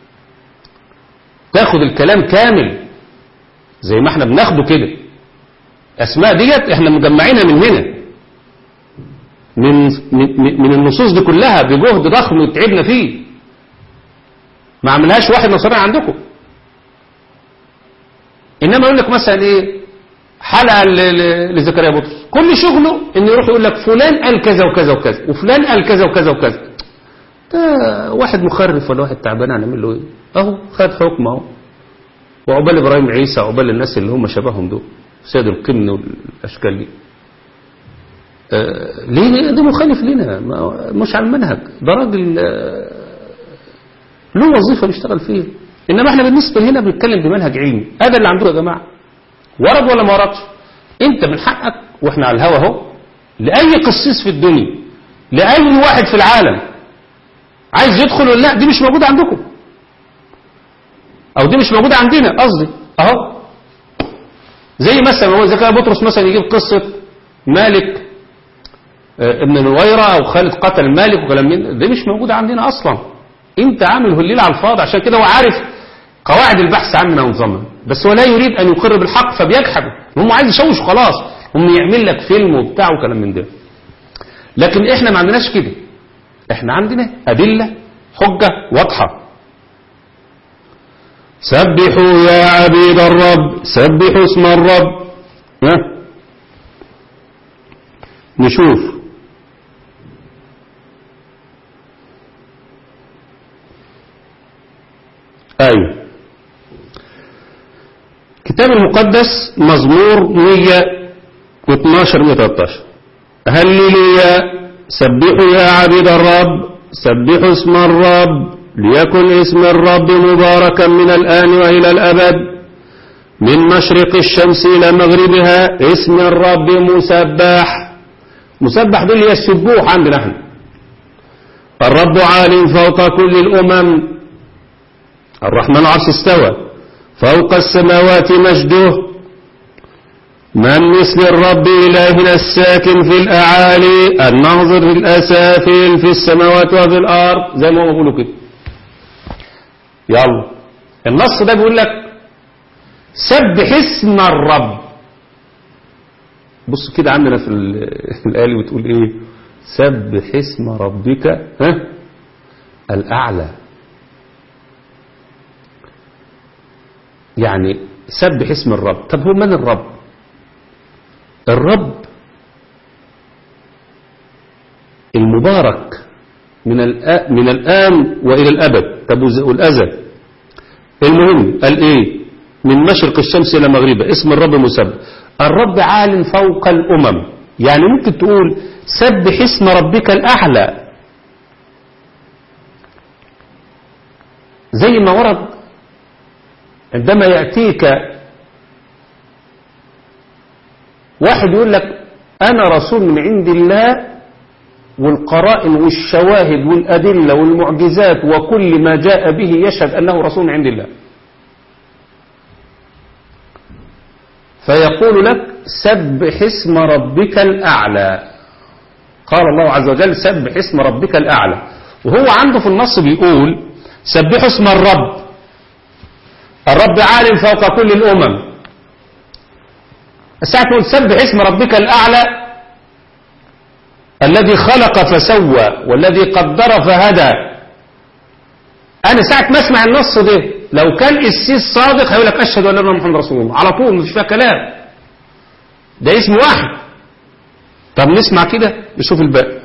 Speaker 1: تاخد الكلام كامل زي ما احنا بناخده كده. أسماء ديت احنا مجمعينها من هنا، من من النصوص دي كلها بجهد ضخم وتعبنا فيه، ما عملهاش واحد نصراني عندكم. انما يقول لك مثلا ايه حلقه لزكريا بطرس، كل شغله انه يروح يقول لك فلان قال كذا وكذا وكذا وفلان قال كذا وكذا وكذا. ده واحد مخرف ولا واحد تعبان هنعمل له ايه؟ اهو خد حكم اهو، وعقبال ابراهيم عيسى وعقبال الناس اللي هم شبههم دول سيد القمن والاشكال دي. آه ليه؟ ده مخالف لنا، مش على المنهج، ده راجل آه له وظيفه بيشتغل فيها. انما احنا بالنسبه هنا بنتكلم بمنهج علمي، هذا اللي عندكم يا جماعه ورد ولا ما وردش؟ انت من حقك واحنا على الهوا اهو لاي قسيس في الدنيا، لاي واحد في العالم عايز يدخل ولا لا دي مش موجوده عندكم او دي مش موجوده عندنا قصدي اهو. زي مثلا هو زكريا بطرس مثلا يجيب قصه مالك ابن نويرة او خالد قتل مالك وكلام من ده مش موجودة عندنا اصلا. انت عامل هليل على الفاضي، عشان كده هو عارف قواعد البحث عننا ونظامنا، بس هو لا يريد ان يقر بالحق فبيجحد. هم عايز يشوش خلاص، هم يعمل لك فيلم وبتاع وكلام من ده. لكن احنا ما عندناش كده، احنا عندنا ادلة حجة واضحة. سبحوا يا عبيد الرب، سبحوا اسم الرب. ها نشوف أيوة كتاب المقدس مزمور مية واثناشر مية وثلاثة عشر هللويا سبحوا يا عبيد الرب، سبحوا اسم الرب، ليكن اسم الرب مباركا من الآن وإلى الأبد، من مشرق الشمس إلى مغربها اسم الرب مسبح. مسبح دول هي السبوح عندنا احنا. الرب عال فوق كل الأمم، الرحمن عرش استوى، فوق السماوات مجده، من مثل الرب إلهنا الساكن في الأعالي، الناظر في الأسافل في السماوات وفي الأرض، زي ما هو بيقولوا كده. يلا النص ده بيقول لك سبح اسم الرب. بص كده عندنا في الآية بتقول ايه؟ سبح اسم ربك ها الأعلى. يعني سبح اسم الرب. طب هو من الرب؟ الرب المبارك من من الآن وإلى الأبد. طب والأزل المهم قال ايه؟ من مشرق الشمس إلى مغربها اسم الرب مسبح. الرب عال فوق الأمم، يعني ممكن تقول سبح اسم ربك الأعلى، زي ما ورد عندما يأتيك واحد يقول لك أنا رسول من عند الله والقرائن والشواهد والأدلة والمعجزات وكل ما جاء به يشهد أنه رسول عند الله. فيقول لك سبح اسم ربك الأعلى. قال الله عز وجل سبح اسم ربك الأعلى، وهو عنده في النص بيقول سبح اسم الرب. الرب عالم فوق كل الأمم. الساعة تقول سبح اسم ربك الأعلى الذي خلق فسوى والذي قدر فهدى. أنا ساعة ما أسمع النص ده لو كان السيس صادق هيقول لك أشهد أن لا إله إلا محمد رسول الله على طول، مش فيها كلام، ده اسم واحد. طب نسمع كده نشوف الباقي.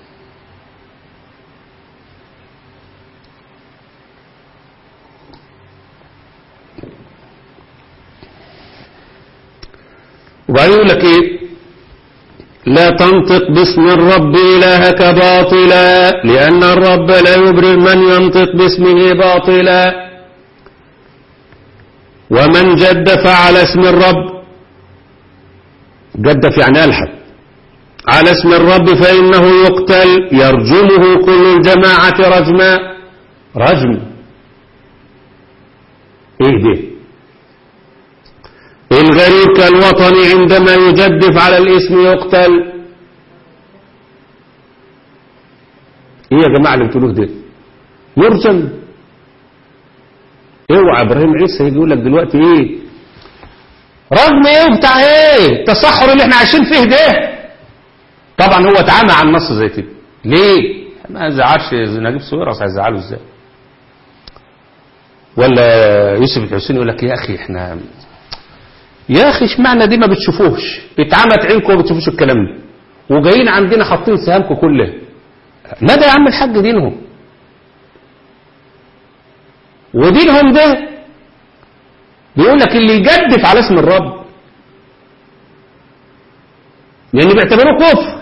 Speaker 1: وبعدين يقول لك ايه؟ لا تنطق باسم الرب إلهك باطلا لأن الرب لا يبرر من ينطق باسمه باطلا، ومن جدف على اسم الرب، جدف يعني ألحد على اسم الرب فإنه يقتل يرجمه كل الجماعة رجما. رجم ايه ده؟ الغريب كالوطني عندما يجدف على الاسم يقتل. ايه يا جماعة اللي بتقولوه ده؟ يرجم. اوعى ابراهيم عيسى يجي يقول لك دلوقتي ايه رغم ايه بتاع ايه التصحر اللي احنا عايشين فيه ده. طبعا هو اتعامى عن النص زي كده. ليه؟ ما زعلش نجيب سويرس، هيزعله ازاي؟ ولا يوسف الحسين يقول لك يا اخي احنا يا اخي اشمعنى دي ما بتشوفوش؟ اتعمت عينكم وما بتشوفوش الكلام ده، وجايين عندنا حاطين سهامكم كلها. ماذا يا عم الحاج دينهم؟ ودينهم ده بيقول لك اللي يجدف على اسم الرب لان بيعتبروه كفر.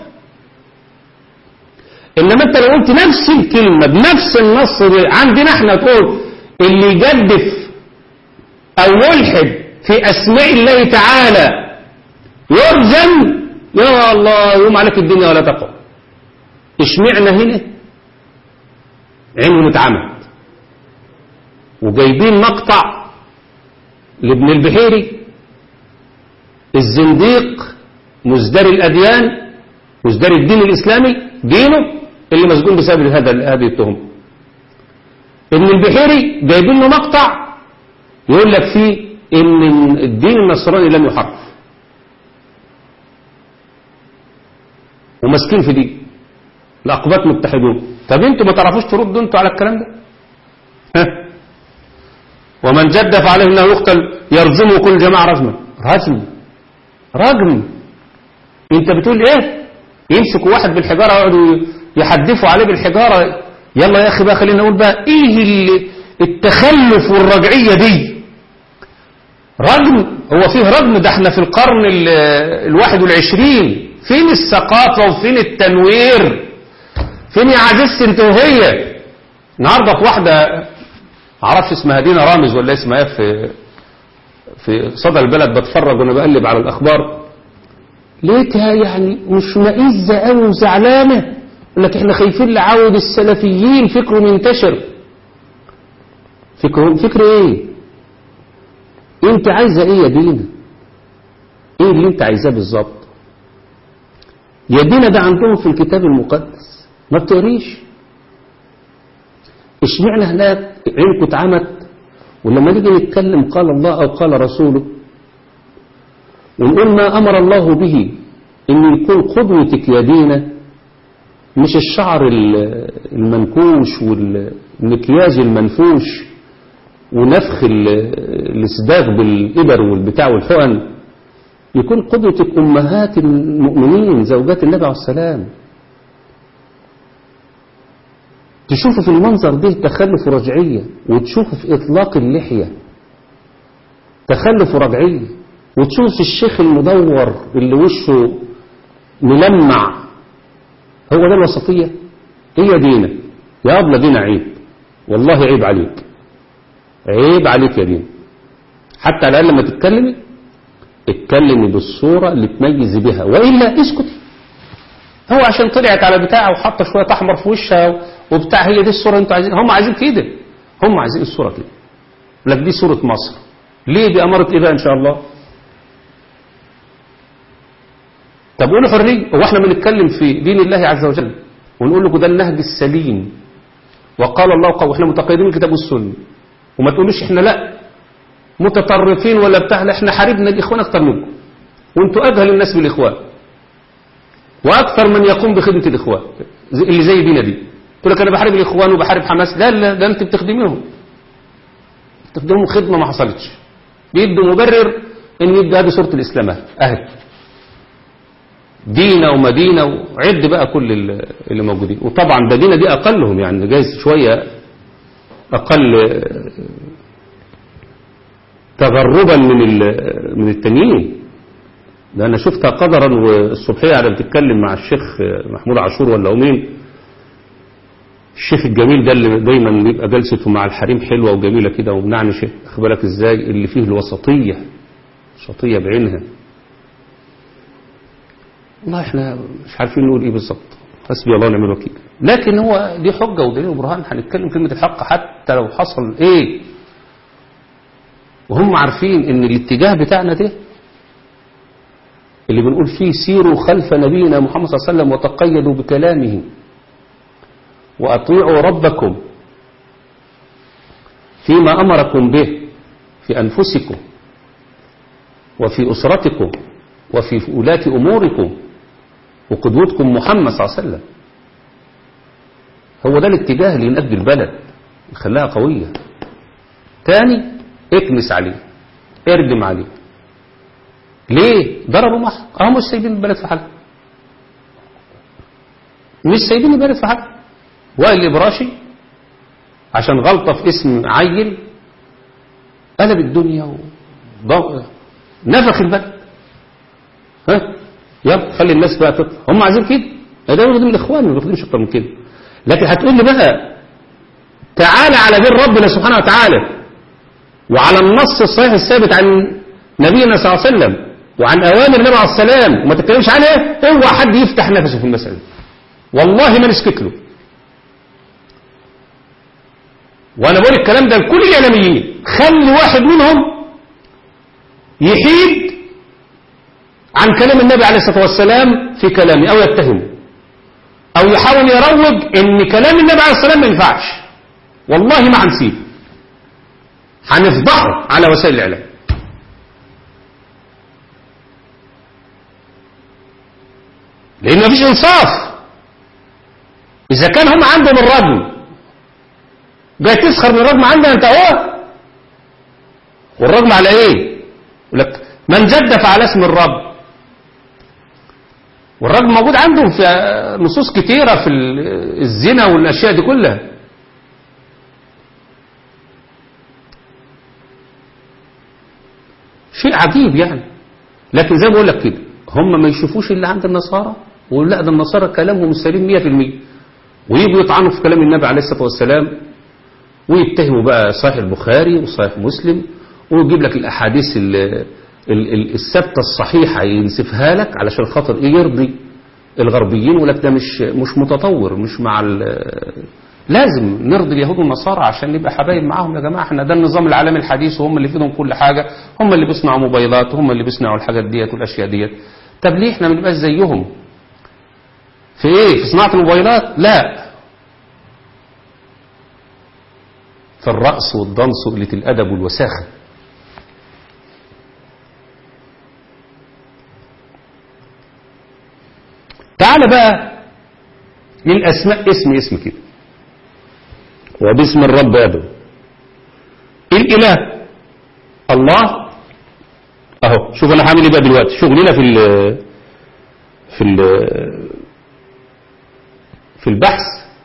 Speaker 1: انما انت لو قلت نفس الكلمه بنفس النص ده عندنا احنا تقول اللي يجدف او يلحد في أسماء الله تعالى يرجم، يا الله يوم عليك الدنيا ولا تقوى. اشمعنا هنا عينه متعمد وجايبين مقطع لابن البحيري الزنديق مزدري الأديان مزدري الدين الإسلامي دينه اللي مسجون بسبب هذا هذه التهم. ابن البحيري جايبين له مقطع يقول لك فيه ان الدين النصراني لم يحرف ومسكين في دي الأقباط متحدون. طب انتوا ما تعرفوش تردوا انتوا على الكلام ده؟ ها؟ ومن جدف عليه انه يقتل يرجمه كل جماعة رجما. رجم رجم انت بتقول ايه؟ يمسكوا واحد بالحجارة ويقعدوا يحدفوا عليه بالحجارة. يلا يا اخي بقى خلينا نقول بقى ايه التخلف والرجعية دي؟ رجم؟ هو فيه رجم؟ ده احنا في القرن الواحد والعشرين. فين الثقافة وفين التنوير؟ فين يا عزيز انتوهية؟ النهارده في واحدة معرفش اسمها دينا رامز ولا اسمها ايه في في صدى البلد بتفرج وانا بقلب على الاخبار لقيتها يعني مش مئزة قوي وزعلانة يقول لك احنا خايفين لعود السلفيين فكرهم ينتشر. فكرهم فكر ايه؟ انت عايزة ايه يا دينا؟ ايه اللي انت عايزاه بالظبط؟ يا دينا ده عندهم في الكتاب المقدس ما بتقريش. اشمعنى هناك عينكم اتعمت ولما نيجي نتكلم قال الله او قال رسوله ونقول ما امر الله به ان يكون قدوتك يا دينا مش الشعر المنكوش والمكياج المنفوش ونفخ الاسداغ بالإبر والبتاع والحقن. يكون قدوتك أمهات المؤمنين زوجات النبي عليه السلام. تشوفوا في المنظر ده تخلف ورجعية، وتشوفوا في إطلاق اللحية تخلف ورجعية، وتشوفوا في الشيخ المدور اللي وشه ملمع. هو ده الوسطية؟ هي دينا يا أبلة دينا عيب، والله عيب عليك، عيب عليك يا دينا. حتى على الأقل لما تتكلمي اتكلمي بالصورة اللي تميزي بها، وإلا اسكتي. هو عشان طلعت على بتاعه وحط شوية أحمر في وشها وبتاع، هي دي الصورة انتوا عايزين، هم عايزين كده، هم عايزين الصورة كده. لك دي صورة مصر، ليه؟ دي أمارة إيه بقى إن شاء الله؟ طب قولوا حرية، هو احنا بنتكلم في دين الله عز وجل ونقول لكم ده النهج السليم وقال الله قال، واحنا متقيدين الكتاب والسنة، وما تقولوش احنا لا متطرفين ولا بتاع، لا احنا حاربنا الإخوان أكتر منكم، وانتوا أجهل الناس بالإخوان وأكثر من يقوم بخدمة الإخوان اللي زي دينا دي. تقول لك أنا بحارب الإخوان وبحارب حماس، لا لا ده أنت بتخدمهم، بتخدمهم خدمة ما حصلتش، بيدوا مبرر إن يبدأ هذه صورة الإسلام أهل دينا ومدينة وعد بقى كل اللي موجودين. وطبعا ده دينا دي أقلهم، يعني جايز شوية أقل تغربا من من التانيين. ده أنا شفتها قدرا، والصبحية على بتتكلم مع الشيخ محمود عاشور ولا مين، الشيخ الجميل ده اللي دايما بيبقى جلسته مع الحريم حلوة وجميلة كده وبنعنشه، أخبرك إزاي اللي فيه الوسطية، وسطية بعينها. والله احنا مش عارفين نقول ايه بالظبط، حسبي الله ونعم الوكيل. لكن هو دي حجة ودليل وبرهان، هنتكلم كلمة الحق حتى لو حصل ايه، وهم عارفين ان الاتجاه بتاعنا ده اللي بنقول فيه سيروا خلف نبينا محمد صلى الله عليه وسلم وتقيدوا بكلامه وأطيعوا ربكم فيما أمركم به في أنفسكم وفي أسرتكم وفي ولاة أموركم وقدوتكم محمد صلى الله عليه وسلم. هو ده الاتجاه اللي ينقذ البلد يخليها قوية. تاني اكنس عليه، اردم عليه. ليه؟ ضربوا محق، اه مش سايبين البلد في حالها، مش سايبين البلد في حالها. وائل الإبراشي عشان غلطة في اسم عيل قلب الدنيا ونفخ البلد. ها يلا خلي الناس بقى تطلع، هم عايزين كده، ده يخدم الإخوان، ما بيخدمش أكتر من كده. لكن هتقول لي بقى تعالى على دين ربنا سبحانه وتعالى وعلى النص الصحيح الثابت عن نبينا صلى الله عليه وسلم وعن أوامر النبي عليه السلام وما تتكلمش عنها، اوعى حد يفتح نفسه في المسألة، والله ما نسكت له. وانا بقول الكلام ده لكل الاعلاميين، خلي واحد منهم يحيد عن كلام النبي عليه الصلاة والسلام في كلامه او يتهمه او يحاول يروج ان كلام النبي عليه الصلاة والسلام ما ينفعش، والله ما هنسيب، هنفضحه على وسائل الاعلام. لان مفيش انصاف. اذا كان هم عندهم الرجل جاي تسخر من الرجم عندنا انت اهو، والرجم على ايه؟ يقول لك من جدف على اسم الرب، والرجم موجود عندهم في نصوص كتيرة في الزنا والاشياء دي كلها. شيء عجيب يعني. لكن زي ما بقول لك كده، هم ما يشوفوش اللي عند النصارى ويقول لا ده النصارى كلامهم سليم مية في المية، ويجوا يطعنوا في كلام النبي عليه الصلاة والسلام ويتهموا بقى صحيح البخاري وصحيح مسلم، ويجيب لك الأحاديث الثابتة الصحيحة ينسفها لك علشان خاطر إيه؟ يرضي الغربيين، ولك ده مش مش متطور، مش مع لازم نرضي اليهود والنصارى عشان نبقى حبايب معاهم. يا جماعة احنا ده النظام العالمي الحديث، وهم اللي فيهم كل حاجة، هم اللي بيصنعوا موبايلات، هم اللي بيصنعوا الحاجات ديت والأشياء ديت. طب ليه احنا ما نبقاش زيهم في ايه؟ في صناعة الموبايلات؟ لا، في الرأس والضنس وقلة الأدب والوساخة. تعال بقى للأسماء، اسم اسم كده، وباسم الرب أدعو. الإله الله أهو. شوف أنا هعمل إيه بقى دلوقتي، شغلنا في ال في ال في البحث.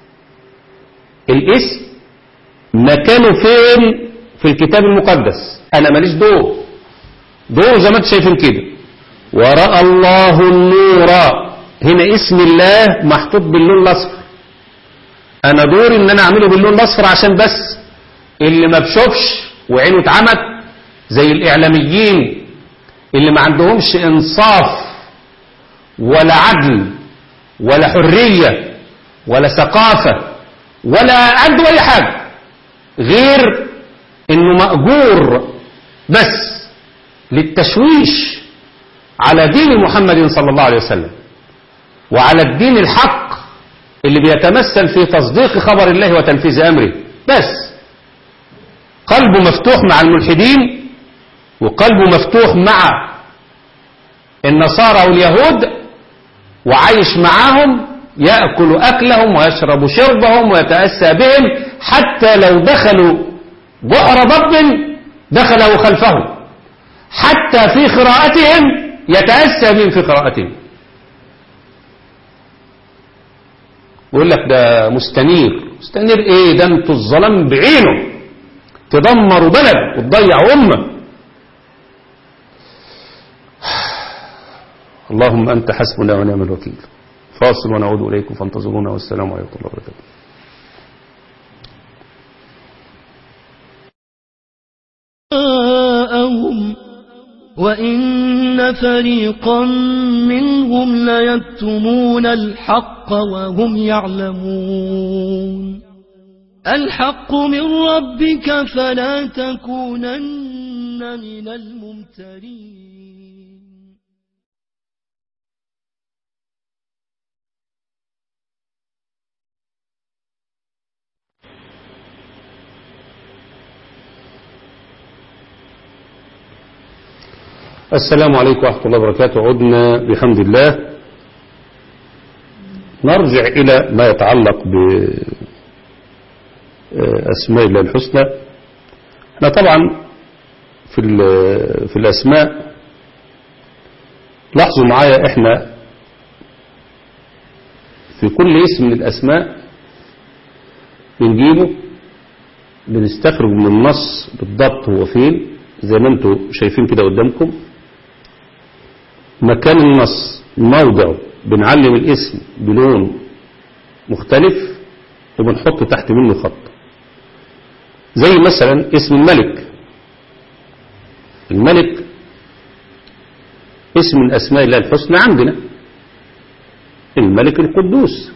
Speaker 1: الاسم مكانه فين في الكتاب المقدس؟ أنا ماليش دور دور زي ما انتم شايفين كده. ورأى الله النور، هنا اسم الله محطوط باللون الأصفر. أنا دوري إن أنا أعمله باللون الأصفر عشان بس اللي ما بشوفش وعينه اتعمت زي الإعلاميين اللي ما عندهمش إنصاف ولا عدل ولا حرية ولا ثقافة ولا عنده أي حاجة غير إنه مأجور بس للتشويش على دين محمد صلى الله عليه وسلم وعلى الدين الحق اللي بيتمثل في تصديق خبر الله وتنفيذ أمره بس. قلبه مفتوح مع الملحدين وقلبه مفتوح مع النصارى واليهود وعايش معاهم، يأكل أكلهم ويشرب شربهم ويتأسى بهم، حتى لو دخلوا بؤر ضب دخله خلفه، حتى في قراءتهم يتأسى بهم في قراءتهم. يقول لك ده مستنير. مستنير ايه؟ ده انتوا الظلام بعينه، تدمروا بلد وتضيعوا أمة. اللهم أنت حسبنا ونعم الوكيل. فاصل ونعود إليكم فانتظرونا، والسلام عليكم ورحمة الله وبركاته.
Speaker 4: وإن فريقا منهم ليكتمون الحق وهم يعلمون. الحق من ربك فلا تكونن من الممترين.
Speaker 1: السلام عليكم ورحمة الله وبركاته. عدنا بحمد الله. نرجع إلى ما يتعلق بأسماء الله الحسنى. احنا طبعا في, في الأسماء لاحظوا معايا، احنا في كل اسم من الأسماء بنجيبه بنستخرج من النص بالضبط هو فين، زي ما انتم شايفين كده قدامكم. مكان النص موضعه بنعلم الاسم بلون مختلف وبنحط تحت منه خط. زي مثلا اسم الملك. الملك اسم من أسماء الله الحسنى عندنا، الملك القدوس.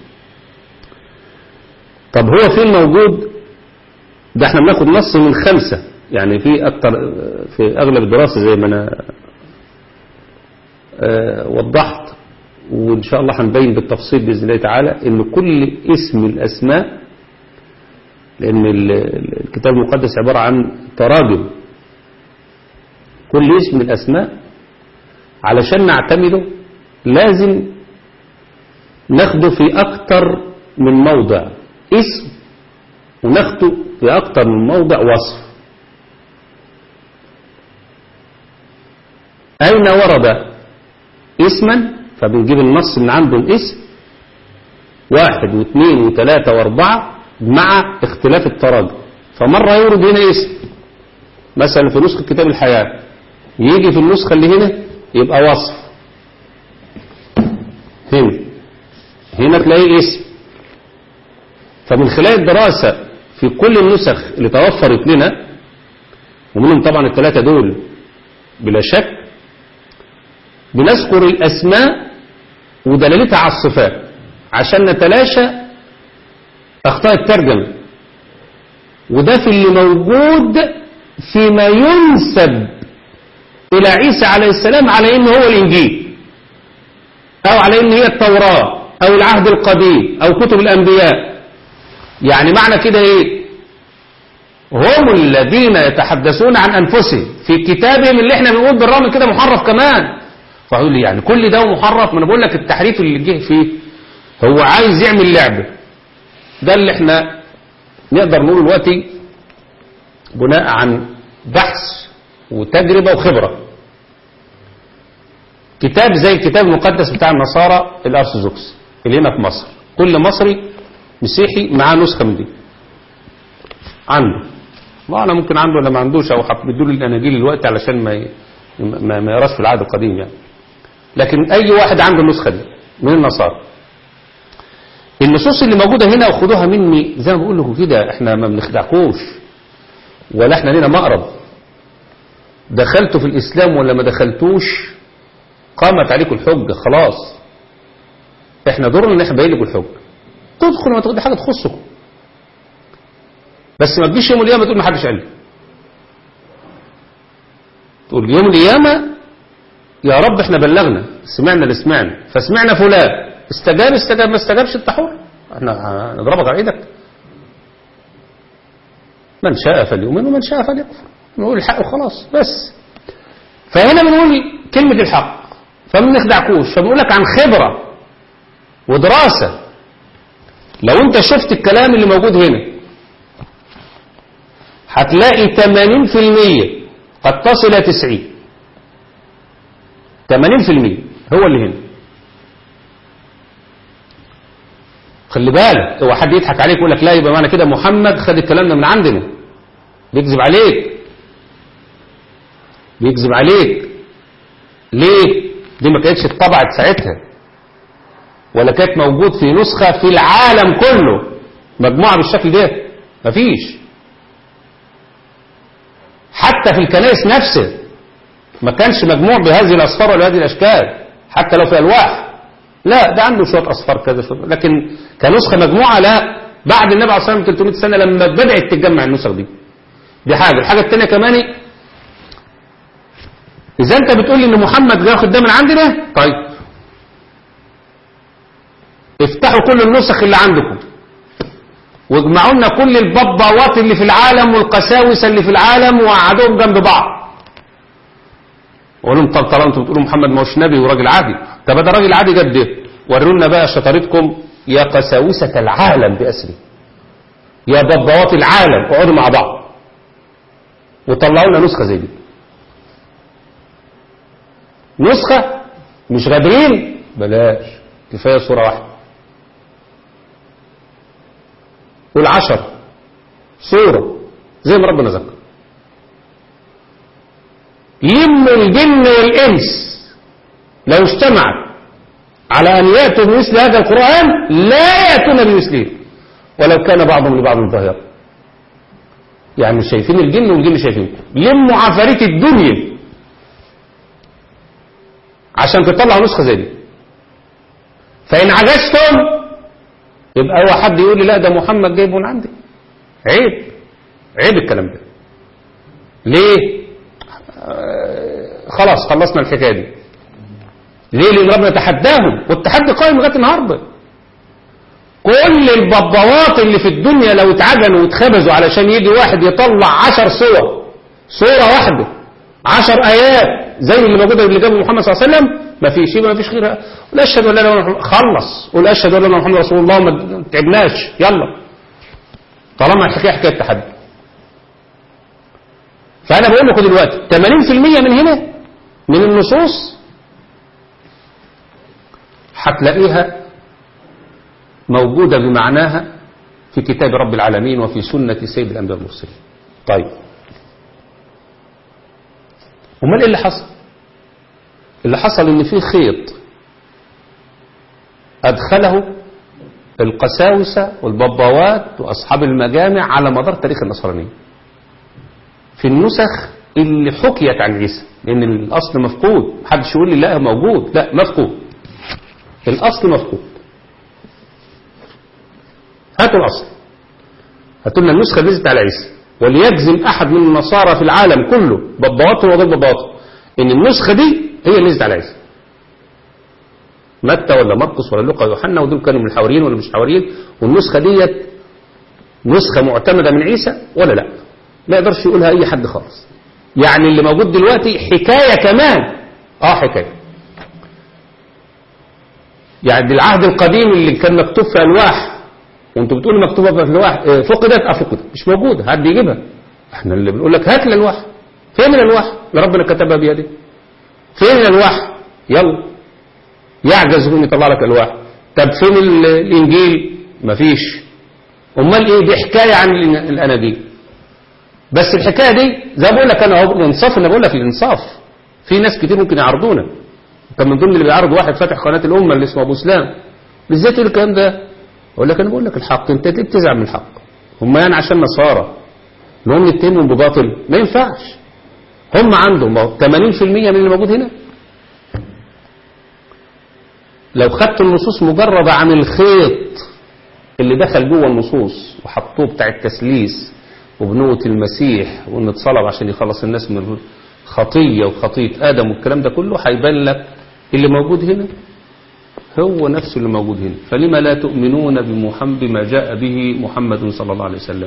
Speaker 1: طب هو فين موجود؟ ده احنا بناخد نص من خمسة، يعني في أكتر في أغلب الدراسة زي ما أنا أه وضحت، وإن شاء الله هنبين بالتفصيل بإذن الله تعالى إن كل اسم من الأسماء، لأن الكتاب المقدس عبارة عن تراجم، كل اسم من الأسماء علشان نعتمده لازم ناخده في أكتر من موضع اسم، وناخده في أكتر من موضع وصف. أين ورد اسما فبنجيب النص من عنده الاسم واحد واثنين وثلاثة واربعة مع اختلاف التراجم. فمرة يورد هنا اسم مثلا في نسخة كتاب الحياة، يجي في النسخة اللي هنا يبقى وصف، هنا هنا تلاقيه اسم. فمن خلال الدراسة في كل النسخ اللي توفرت لنا، ومنهم طبعا الثلاثة دول بلا شك، بنذكر الأسماء ودلالتها على الصفات عشان نتلاشى أخطاء الترجمة. وده في اللي موجود فيما ينسب إلى عيسى عليه السلام على إنه هو الإنجيل، أو على إنه هي التوراة أو العهد القديم أو كتب الأنبياء. يعني معنى كده إيه؟ هم الذين يتحدثون عن أنفسهم في كتابهم اللي احنا بنقول بالرغم كده محرف كمان. فقالوا لي يعني كل ده محرف؟ ما انا بقول لك التحريف اللي جه فيه هو عايز يعمل لعبة. ده اللي احنا نقدر نقول دلوقتي بناء عن بحث وتجربة وخبرة. كتاب زي الكتاب المقدس بتاع النصارى الأرثوذكس اللي هنا في مصر، كل مصري مسيحي معاه نسخة من دي عنده. ما أنا ممكن عنده ولا ما عندوش، أو بدون الأناجيل الوقت علشان ما ي... ما, ما يراش في العهد القديم يعني. لكن أي واحد عنده النسخة دي من النصارى. النصوص اللي موجودة هنا وخدوها مني زي ما بقول لكم كده، احنا ما بنخدعكوش ولا احنا لنا مقرب. دخلتوا في الإسلام ولا ما دخلتوش قامت عليكم الحجة خلاص. احنا دورنا ان احنا باين لكم الحكم، تدخل وما تاخد حاجه تخصكم، بس ما تجيش يوم القيامه تقول ما حدش قال لي. تقول يوم القيامه يا رب احنا بلغنا، سمعنا اللي سمعنا، فسمعنا فلان استجاب استجاب ما استجابش انت حر، احنا هنضربك على ايدك. من شاء فليؤمن ومن شاء فليكفر، نقول الحق وخلاص بس. فهنا بنقول كلمة الحق، فما بنخدعكوش، فبنقول لك عن خبرة ودراسة. لو انت شفت الكلام اللي موجود هنا هتلاقي ثمانين في المية قد تصل إلى تسعين، ثمانين في المية هو اللي هنا. خلي بالك هو حد يضحك عليك يقول لك لا يبقى معنى كده محمد خد الكلام ده من عندنا، بيكذب عليك بيكذب عليك. ليه؟ دي ما كانتش اتطبعت ساعتها، ولا كانت موجود في نسخة في العالم كله مجموعة بالشكل ده، مفيش. حتى في الكنائس نفسه ما كانش مجموع بهذه الأصفار ولا هذه الأشكال، حتى لو في ألواح. لا ده عنده شوية أصفار كذا شوية، لكن كنسخة مجموعة لا. بعد النبي عليه الصلاة والسلام ثلاثمائة سنة لما بدأت تتجمع النسخ دي. دي حاجة. الحاجة الثانية كمان، إذا أنت بتقول لي إن محمد ياخد ده من عندنا، طيب افتحوا كل النسخ اللي عندكم واجمعوا لنا كل البباوات اللي في العالم والقساوسة اللي في العالم وقعدوهم جنب بعض، وقالوا لهم طب طالما انتوا بتقولوا محمد ما هوش نبي وراجل عادي، طب ده راجل عادي جد ده، ورونا بقى شطارتكم يا قساوسة العالم بأسره، يا بباوات العالم، اقعدوا مع بعض وطلعوا لنا نسخة زي دي. نسخة مش غادرين، بلاش، كفاية صورة واحدة. والعشر صورة زي ما ربنا ذكر. يم الجن والإنس لو اجتمعت على أن يأتوا بمثل هذا القرآن لا يأتون بمثله ولو كان بعضهم لبعض ظهيرا. يعني شايفين الجن والجن شايفين، لموا عفاريت الدنيا عشان تطلعوا نسخة زي دي. فإن عجزتم يبقى هو حد يقول لي لا ده محمد جايبه من عندي، عيب عيب الكلام ده. ليه؟ آه خلاص خلصنا الحكاية دي. ليه؟ لأن ربنا تحداهم، والتحدي قائم لغاية النهارده. كل الببوات اللي في الدنيا لو اتعجنوا واتخبزوا علشان يجي واحد يطلع عشر صور، صورة واحدة عشر آيات زي اللي موجودة اللي جابه محمد صلى الله عليه وسلم، ما فيش، يبقى ما فيش غيرها. قل أشهد أن لا إله إلا الله، خلص، قل أشهد أن محمد رسول الله، ما تعبناش، يلا طالما الحكاية حكاية تحدي. فأنا بقول لكم دلوقتي ثمانين في المية من هنا من النصوص هتلاقيها موجودة بمعناها في كتاب رب العالمين وفي سنة سيد الأنبياء والمرسلين. طيب وما ايه اللي حصل؟ اللي حصل ان في خيط ادخله القساوسة والبباوات واصحاب المجامع على مدار تاريخ النصرانية في النسخ اللي حكيت عن عيسى، لان الاصل مفقود. محدش يقول لي لا موجود، لا مفقود، الاصل مفقود. هاتوا الاصل، هاتوا لنا النسخة اللي نزلت على عيسى، وليجزم احد من النصارى في العالم كله بباطل وغير بباطل ان النسخة دي هي اللي نزلت على عيسى. متى ولا مرقس ولا لوقا ويوحنا، ودول كانوا من الحواريين ولا مش حواريين، والنسخة ديت نسخة معتمدة من عيسى ولا لا؟ ما يقدرش يقولها اي حد خالص. يعني اللي موجود دلوقتي حكاية كمان، اه حكاية. يعني العهد القديم اللي كان مكتوب في الواح وانتوا بتقولوا مكتوبة في الواح فقدت، اه فقدت، مش موجودة، حد يجيبها. احنا اللي بنقول لك هات الالواح. فين الالواح اللي ربنا كتبها بيده؟ فين الالواح؟ يلا يعجز ان يطلع لك الواح. طب فين الانجيل؟ مفيش. امال ايه؟ دي حكايه عن الاناجيل. بس الحكايه دي زي ما بقول لك انا اهو، الانصاف، انا بقول لك الانصاف. في ناس كتير ممكن يعرضونا، كان من ضمن اللي بيعرض واحد فاتح قناه الامه اللي اسمه ابو اسلام، ازاي تقول الكلام ده؟ اقول لك انا بقول لك الحق، انت ليه بتزعل من الحق؟ هم يعني عشان نصارى نقول نتهمهم بباطل؟ ما ينفعش. هم عندهم ثمانين في المية من اللي موجود هنا لو خدت النصوص مجردة عن الخيط اللي دخل جوه النصوص وحطوه بتاع التسليس وبنوة المسيح وان اتصلب عشان يخلص الناس من الخطية وخطية آدم والكلام ده كله، هيبان لك اللي موجود هنا هو نفسه اللي موجود هنا. فلما لا تؤمنون بمحمد بما جاء به محمد صلى الله عليه وسلم؟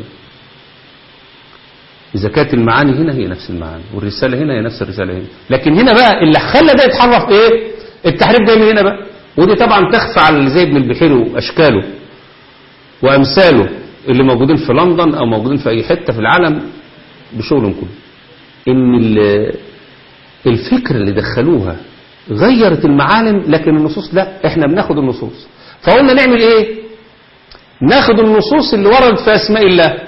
Speaker 1: إذا كانت المعاني هنا هي نفس المعاني والرسالة هنا هي نفس الرسالة هنا، لكن هنا بقى اللي خلى ده يتحرف ايه؟ التحريف جاي من هنا بقى. ودي طبعا تخفى على اللي زي ابن البحيري واشكاله وامثاله اللي موجودين في لندن او موجودين في اي حتة في العالم بشغلهم كله، ان الفكر اللي دخلوها غيرت المعالم، لكن النصوص لا، احنا بناخد النصوص. فقلنا نعمل ايه؟ ناخد النصوص اللي وردت في اسماء الله،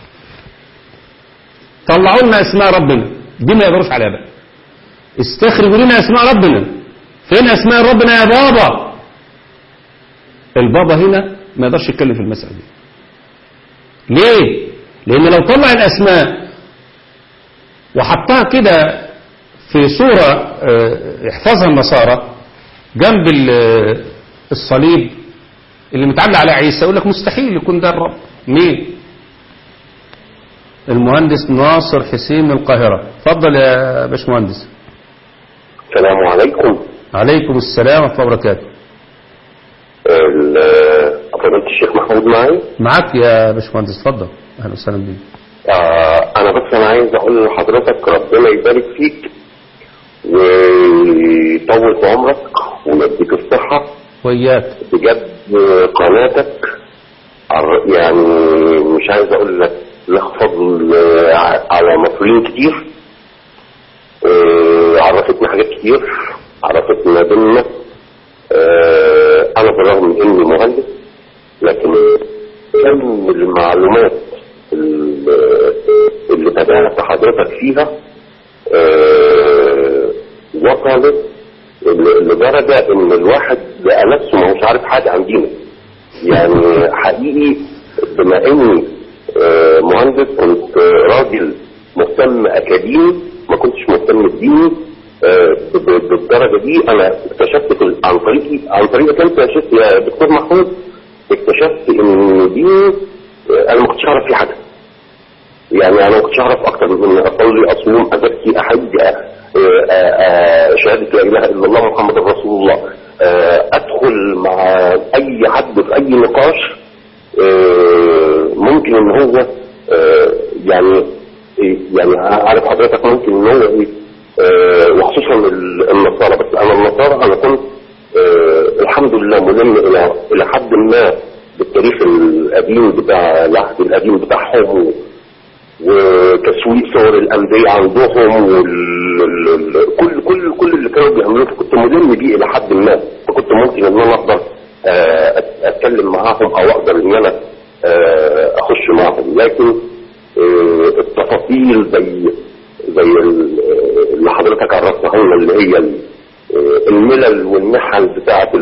Speaker 1: طلعوا لنا اسماء ربنا دي ما يقدروش عليها بقى، استخرجوا لنا اسماء ربنا. فين اسماء ربنا يا بابا؟ البابا هنا ما يقدرش يتكلم في المسألة دي. ليه؟ لان لو طلع الاسماء وحطها كده في صورة يحفظها النصارى جنب الصليب اللي متعلق على عيسى، يقول لك مستحيل يكون ده الرب. مين؟ المهندس ناصر حسين من القاهرة. اتفضل يا باشمهندس.
Speaker 5: السلام عليكم.
Speaker 1: عليكم السلام ورحمة الله وبركاته.
Speaker 5: فضيلة الشيخ محمود معي؟
Speaker 1: معاك يا باشمهندس، اتفضل. اهلا وسهلا بيك.
Speaker 5: آه انا بس انا عايز اقول لحضرتك ربنا يبارك فيك ويطول في عمرك ويديك الصحة
Speaker 1: وإياك.
Speaker 5: بجد قناتك يعني مش عايز اقول لك لها فضل على مصريين كتير. عرفتنا حاجات كتير، عرفتنا ديننا. انا بالرغم من اني مهندس لكن كم المعلومات اللي تابعت حضرتك فيها وصلت لدرجة ان الواحد بقى نفسه ما مش عارف حاجة عن دينه. يعني حقيقي بما اني مهندس كنت راجل مهتم اكاديمي، ما كنتش مهتم بديني بالدرجة دي. انا اكتشفت عن طريقي عن طريقك انت يا دكتور محمود، اكتشفت ان ديني انا ما كنتش اعرف فيه حاجة. يعني انا ما كنتش اعرف اكتر من اصلي اصوم ازكي احج شهادة لا اله الا الله محمد رسول الله، ادخل مع اي حد في اي نقاش ممكن ان هو يعني يعني عارف حضرتك ممكن ان هو ايه، وخصوصا النصارى. بس انا النصارى انا كنت الحمد لله ملم الى الى حد ما بالتاريخ القديم بتاع العهد القديم بتاعهم وتسويق صور الانبياء عندهم وكل كل كل اللي كانوا بيعملوه كنت ملم بيه الى حد ما. فكنت ممكن ان انا اقدر اتكلم معاهم او اقدر ان انا اخش معاهم، لكن التفاصيل زي زي اللي حضرتك عرفتها لنا اللي هي الملل والنحل بتاعه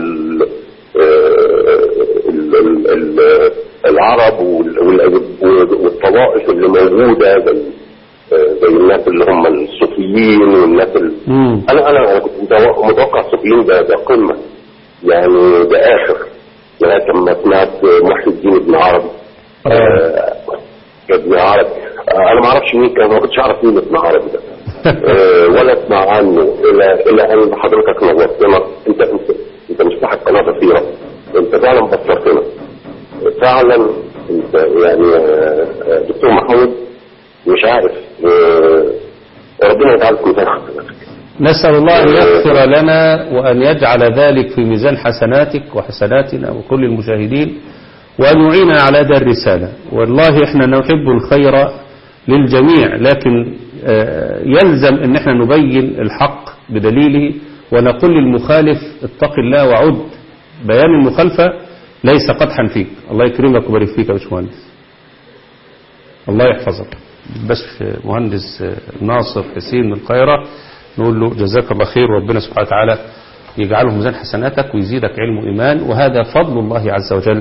Speaker 5: العرب والطوائف اللي موجوده زي زي الناس اللي هم الصوفيين والناس اللي انا انا كنت متوقع الصوفيين ده ده قمه، يعني ده اخر. لكن ما سمعت محي الدين ابن عربي آه ابن عربي آه انا ما اعرفش مين كان، ما كنتش اعرف مين ابن عربي ده آه ولا اسمع عنه الى الى ان حضرتك نورتنا. انت انت انت مش صاحب قناه بصيره، انت فعلا بصرتنا فعلا. انت يعني آه دكتور محمود مش عارف آه ربنا يجعلكم زي حضرتك.
Speaker 1: نسأل الله أن يغفر لنا وأن يجعل ذلك في ميزان حسناتك وحسناتنا وكل المشاهدين، وأن يعيننا على هذه الرسالة. والله إحنا نحب الخير للجميع، لكن يلزم أن احنا نبين الحق بدليله ونقول للمخالف اتق الله وعد. بيان المخالفة ليس قدحا فيك. الله يكرمك ويبارك فيك يا باشمهندس، الله يحفظك. بس مهندس ناصر حسين من القاهرة نقول له جزاك الله خير، وربنا سبحانه وتعالى يجعله ميزان حسناتك ويزيدك علم وإيمان، وهذا فضل الله عز وجل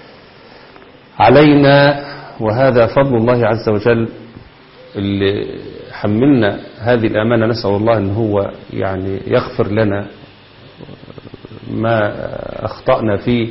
Speaker 1: علينا، وهذا فضل الله عز وجل اللي حملنا هذه الأمانة. نسأل الله أن هو يعني يغفر لنا ما أخطأنا فيه،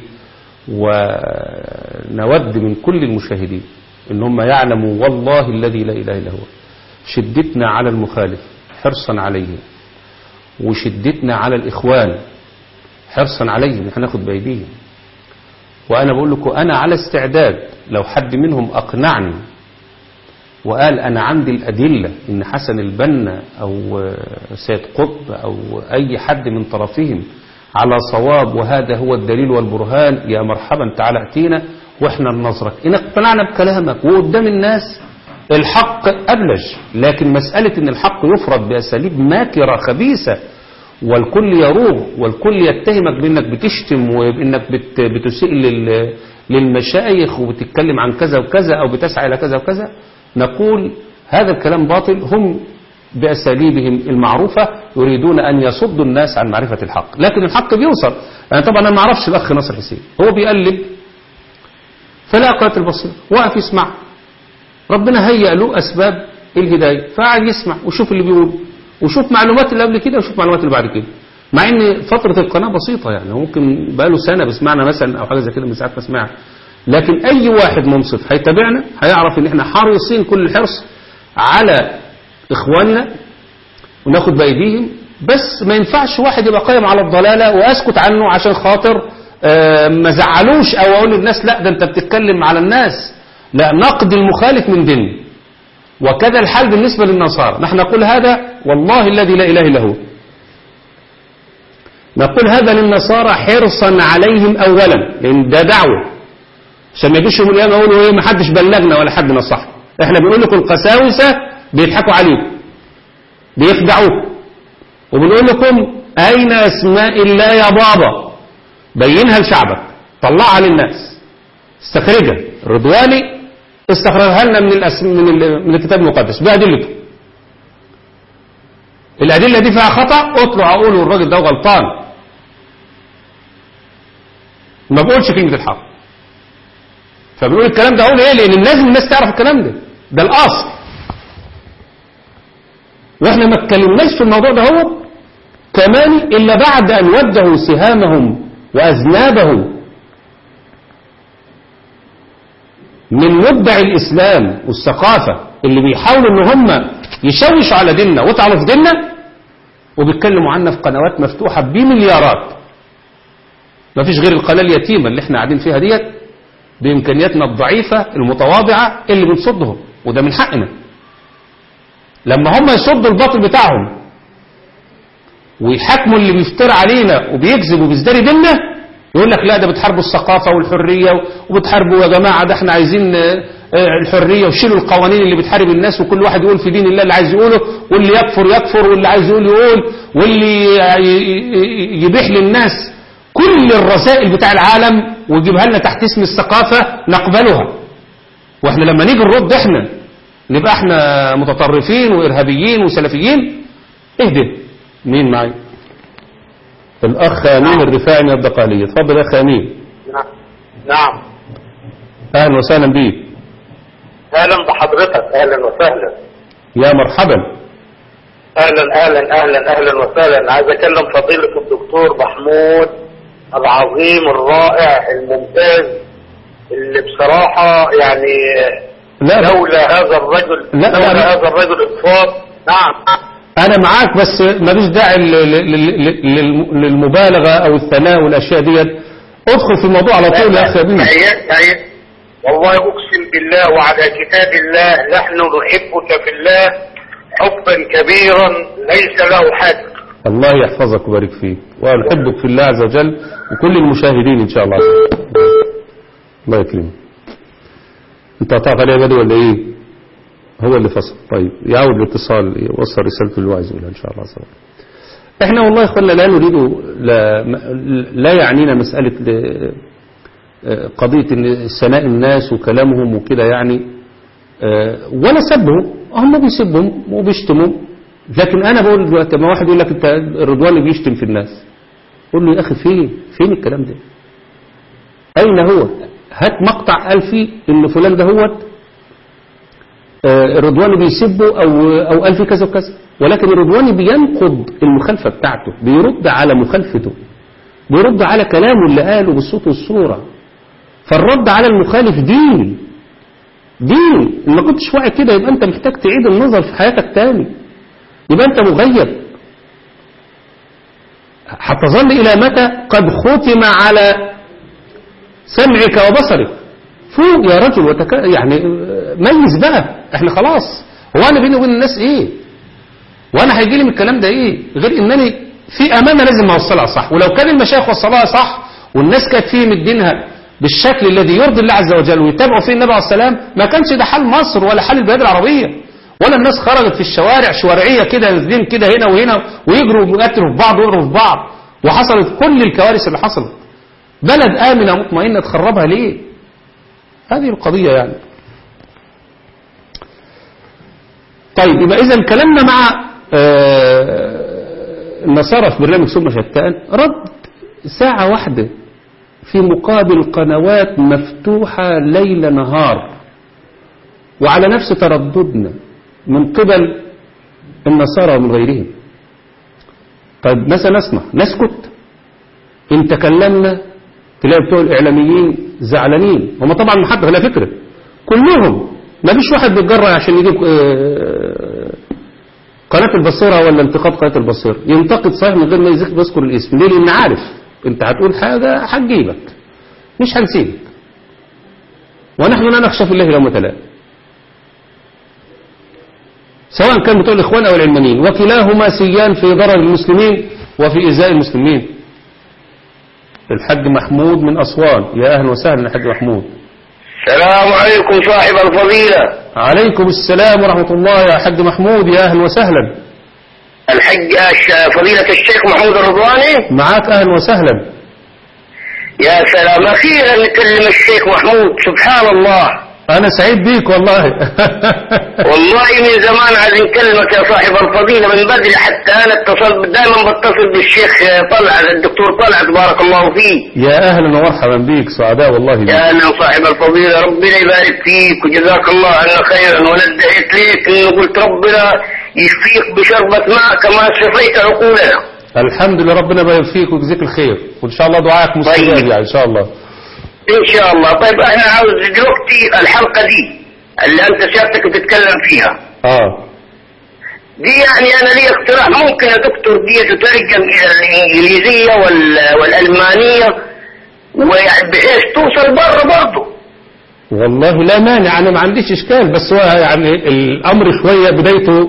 Speaker 1: ونود من كل المشاهدين إن هم يعلموا والله الذي لا إله إلا هو شدتنا على المخالف حرصا عليه، وشدتنا على الإخوان حرصا عليهم نحن ناخد بأيديهم. وأنا بقول لكم أنا على استعداد لو حد منهم أقنعني وقال أنا عندي الأدلة إن حسن البنا أو سيد قطب أو أي حد من طرفهم على صواب وهذا هو الدليل والبرهان، يا مرحبا تعال اتينا وإحنا ننظرك إن اقتنعنا بكلامك وقدام الناس الحق أبلج. لكن مسألة إن الحق يفرض بأساليب ماكرة خبيثة والكل يروغ والكل يتهمك بأنك بتشتم وبأنك بت بتسيء للمشايخ وبتتكلم عن كذا وكذا أو بتسعى إلى كذا وكذا، نقول هذا الكلام باطل. هم بأساليبهم المعروفة يريدون أن يصدوا الناس عن معرفة الحق، لكن الحق بيوصل. أنا طبعا أنا ما أعرفش الأخ ناصر حسين، هو بيقلب فلا قاتل بصير واقف يسمع، ربنا هيأ له أسباب الهداية فقعد يسمع وشوف اللي بيقول وشوف معلومات اللي قبل كده وشوف معلومات اللي بعد كده، مع ان فترة القناة بسيطة يعني ممكن بقاله سنة بسمعنا مثلا او حاجة زي كده من ساعة ما سمعنا، لكن اي واحد منصف هيتابعنا هيعرف ان احنا حريصين كل الحرص على اخواننا وناخد بايديهم. بس ما ينفعش واحد يبقى قائم على الضلالة واسكت عنه عشان خاطر ما زعلوش او اقول للناس لا ده انت بتتكلم على الناس، لا، نقد المخالف من دين. وكذا الحال بالنسبة للنصارى، نحن نقول هذا والله الذي لا إله إلا هو، نقول هذا للنصارى حرصا عليهم أولا لأن ده دعوة، عشان ما يجيش يوم القيامة يقولوا ايه ما حدش بلغنا ولا حد نصحنا. احنا بنقول لكم القساوسة بيضحكوا عليكم بيخدعوكم، وبنقول لكم أين أسماء الله يا بابا بينها لشعبك طلعها للناس استخرجها. الرضواني استخرجها لنا من الأسم... من, ال... من الكتاب المقدس بأدلته، الأدلة دي فيها خطأ اطلع اقوله الراجل ده غلطان، ما بقولش كلمة الحق. فبنقول الكلام ده اقول ايه لان لازم الناس تعرف الكلام ده، ده الأصل. واحنا ما اتكلمناش في الموضوع ده هو كمان الا بعد ان وجهوا سهامهم واذنابهم من مدعي الإسلام والثقافة اللي بيحاولوا ان هم يشوشوا على ديننا ويطعنوا في ديننا، وبيتكلموا عنا في قنوات مفتوحة بمليارات. ما فيش غير القناة اليتيمة اللي احنا قاعدين فيها ديت بإمكانياتنا الضعيفة المتواضعة اللي بنصدهم، وده من حقنا. لما هم يصدوا الباطل بتاعهم ويحاكموا اللي بيفتر علينا وبيكذب وبيزدري ديننا، يقول لك لا ده بتحاربوا الثقافة والحرية وبتحاربوا يا جماعة ده احنا عايزين الحرية وشيلوا القوانين اللي بتحارب الناس، وكل واحد يقول في دين الله اللي عايز يقوله، واللي يكفر يكفر واللي عايز يقول يقول، واللي يبيح للناس كل الرسائل بتاع العالم ويجيبها لنا تحت اسم الثقافة نقبلها. واحنا لما نيجي نرد احنا نبقى احنا متطرفين وارهابيين وسلفيين. اهدى. مين معي؟ الأخ أمين الرفاعي من الدقهلية. اتفضل يا أخ أمين.
Speaker 5: نعم.
Speaker 1: أهلا وسهلا بيك.
Speaker 5: أهلا بحضرتك. أهلا وسهلا.
Speaker 1: يا مرحبا.
Speaker 5: أهلا أهلا أهلا أهلا وسهلا. عايز أكلم فضيلة الدكتور محمود العظيم الرائع الممتاز اللي بصراحة يعني
Speaker 1: لا
Speaker 5: لولا هذا الرجل
Speaker 1: لا
Speaker 5: لولا
Speaker 1: لا
Speaker 5: هذا الرجل الفاضل. نعم
Speaker 1: أنا معاك، بس ماليش داعي للمبالغة أو الثناء والأشياء ديت. ادخل في الموضوع على طول يا أخي أمين.
Speaker 5: والله أقسم بالله وعلى كتاب الله نحن نحبك في الله حبا كبيرا ليس له حد.
Speaker 1: الله يحفظك ويبارك فيك، ونحبك في الله عز وجل وكل المشاهدين إن شاء الله. الله يكرمك. أنت قطعت عليه بدو ولا إيه؟ هو اللي فصل. طيب يعود الاتصال يوصل رسالته اللي هو عايز يقولها ان شاء الله عز وجل. احنا والله يا اخوانا لا نريد لا, لا يعنينا مسألة قضية ان ثناء الناس وكلامهم وكده يعني، ولا سبهم، هم بيسبهم وبيشتموا. لكن انا بقول دلوقتي لما واحد يقول لك انت الرضواني بيشتم في الناس، قول له يا اخي فين فين الكلام ده؟ اين هو؟ هات مقطع قال فيه ان فلان ده هو الرضواني بيسبه أو, أو قال فيه كذا وكذا، ولكن الرضواني بينقض المخالفة بتاعته، بيرد على مخالفته. بيرد على كلامه اللي قاله بالصوت والصورة. فالرد على المخالف دين دين. إن ما كنتش واعي كده يبقى أنت محتاج تعيد النظر في حياتك تاني، يبقى أنت مغيب. هتظل إلى متى قد ختم على سمعك وبصرك؟ فوق يا رجل وتك... يعني ميز بقى. احنا خلاص، هو أنا بيني وبين الناس إيه؟ وأنا هيجي لي من الكلام ده إيه غير إنني في أمانة لازم أوصلها صح. ولو كان المشايخ وصلها صح والناس كانت فيه مدينها بالشكل الذي يرضي الله عز وجل ويتابعوا فيه النبي عليه السلام، ما كانش ده حال مصر ولا حال البلاد العربية، ولا الناس خرجت في الشوارع شوارعية كده نازلين كده هنا وهنا ويجروا ويقتلوا في بعض ويضربوا في بعض، وحصلت كل الكوارث اللي حصلت. بلد آمنة مطمئنة تخربها ليه؟ هذه القضية يعني. طيب يبقى إذا كلامنا مع النصارى في برنامج ثم شتان رد ساعة واحدة في مقابل قنوات مفتوحة ليل نهار، وعلى نفس ترددنا من قبل النصارى ومن غيرهم. طيب ماذا نصنع؟ نسكت؟ إن تكلمنا تلاقي بتوع الإعلاميين زعلانين. هم طبعا محبة على فكرة كلهم، ما فيش واحد بيتجرأ عشان يجيب قناة البصيرة ولا انتقاد قناة البصيرة ينتقد صحيح من غير ما يذكر الاسم. ليه؟ لأن عارف انت هتقول حاجة هتجيبك، مش هنسيبك، ونحن لا نخشى في الله لومة لائم، سواء كان بتوع الإخوان أو العلمانيين، وكلاهما سيان في ضرر المسلمين وفي إزاء المسلمين. الحاج محمود من أسوان، يا أهلا وسهلا الحاج محمود.
Speaker 6: السلام عليكم صاحب الفضيلة.
Speaker 1: عليكم السلام ورحمة الله يا حاج محمود، يا أهلا وسهلا.
Speaker 6: الحج فضيلة الشيخ محمود الرضواني
Speaker 1: معاك، أهلا وسهلا.
Speaker 6: يا سلام، أخيرا نكلم الشيخ محمود، سبحان الله.
Speaker 1: أنا سعيد بيك والله.
Speaker 6: والله من زمان عايز نكلمك يا صاحب الفضيلة من بدري، حتى أنا اتصل دائما بتصل بالشيخ طلعت، الدكتور طلعت بارك الله فيه.
Speaker 1: يا أهلا ومرحبا بيك، سعداء والله بيك.
Speaker 6: يا أهلا صاحب الفضيلة، ربنا يبارك فيك وجزاك الله عنا خيرا. وأنا ادعيت ليك إنه قلت ربنا يشفيك بشربة ماء كما شفيت عقولنا.
Speaker 1: الحمد لله، ربنا يبارك فيك ويجزيك الخير، وإن شاء الله دعائك مستجاب يعني إن شاء الله.
Speaker 6: إن شاء الله. طيب أنا عاوز دلوقتي الحلقة دي اللي أنت سيادتك بتتكلم فيها
Speaker 1: آه
Speaker 6: دي، يعني أنا لي اقتراح، ممكن يا دكتور دي تترجم إلى الإنجليزية وال... والألمانية، ويعني بحيث توصل بره برضه.
Speaker 1: والله لا مانع، أنا ما عنديش إشكال، بس هو يعني الأمر شوية بدايته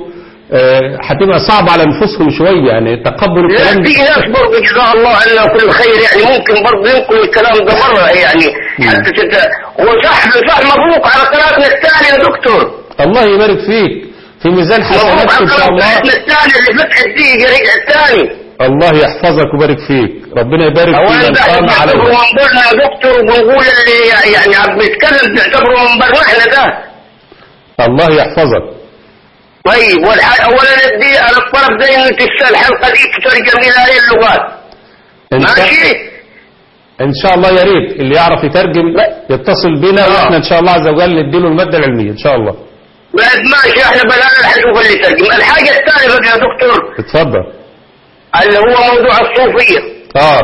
Speaker 1: هتبقى آه صعب على نفوسهم شوية، يعني تقبل الكلام.
Speaker 6: لا في ناس برضه جزاه الله عنا كل خير، يعني ممكن برضه ينقل الكلام ده بره يعني حتى تت... هو صح صح مبروك على قناتنا الثانية يا دكتور.
Speaker 1: الله يبارك فيك، في ميزان حسناتك إن شاء الله.
Speaker 6: قناتنا الثانية اللي فتحت دي جريدة الثاني.
Speaker 1: الله يحفظك ويبارك فيك، ربنا يبارك فيك.
Speaker 6: أولا بنعتبره منبرنا يا دكتور، وبنقول اللي يعني عم بيتكلم بنعتبره منبرنا احنا ده.
Speaker 1: الله يحفظك.
Speaker 6: طيب والحاجة أولا دي أنا الطلب ده إنه تسأل الحلقة دي تترجم إلى هذه اللغات. ماشي؟
Speaker 1: إن شاء الله يا ريت اللي يعرف يترجم يتصل بنا، آه. وإحنا إن شاء الله عز وجل نديله المادة العلمية إن شاء الله.
Speaker 6: بعد ماشي، إحنا بدأنا نشوف اللي يترجم. الحاجة الثانية بقى يا دكتور.
Speaker 1: اتفضل.
Speaker 6: اللي هو موضوع الصوفية.
Speaker 1: آه.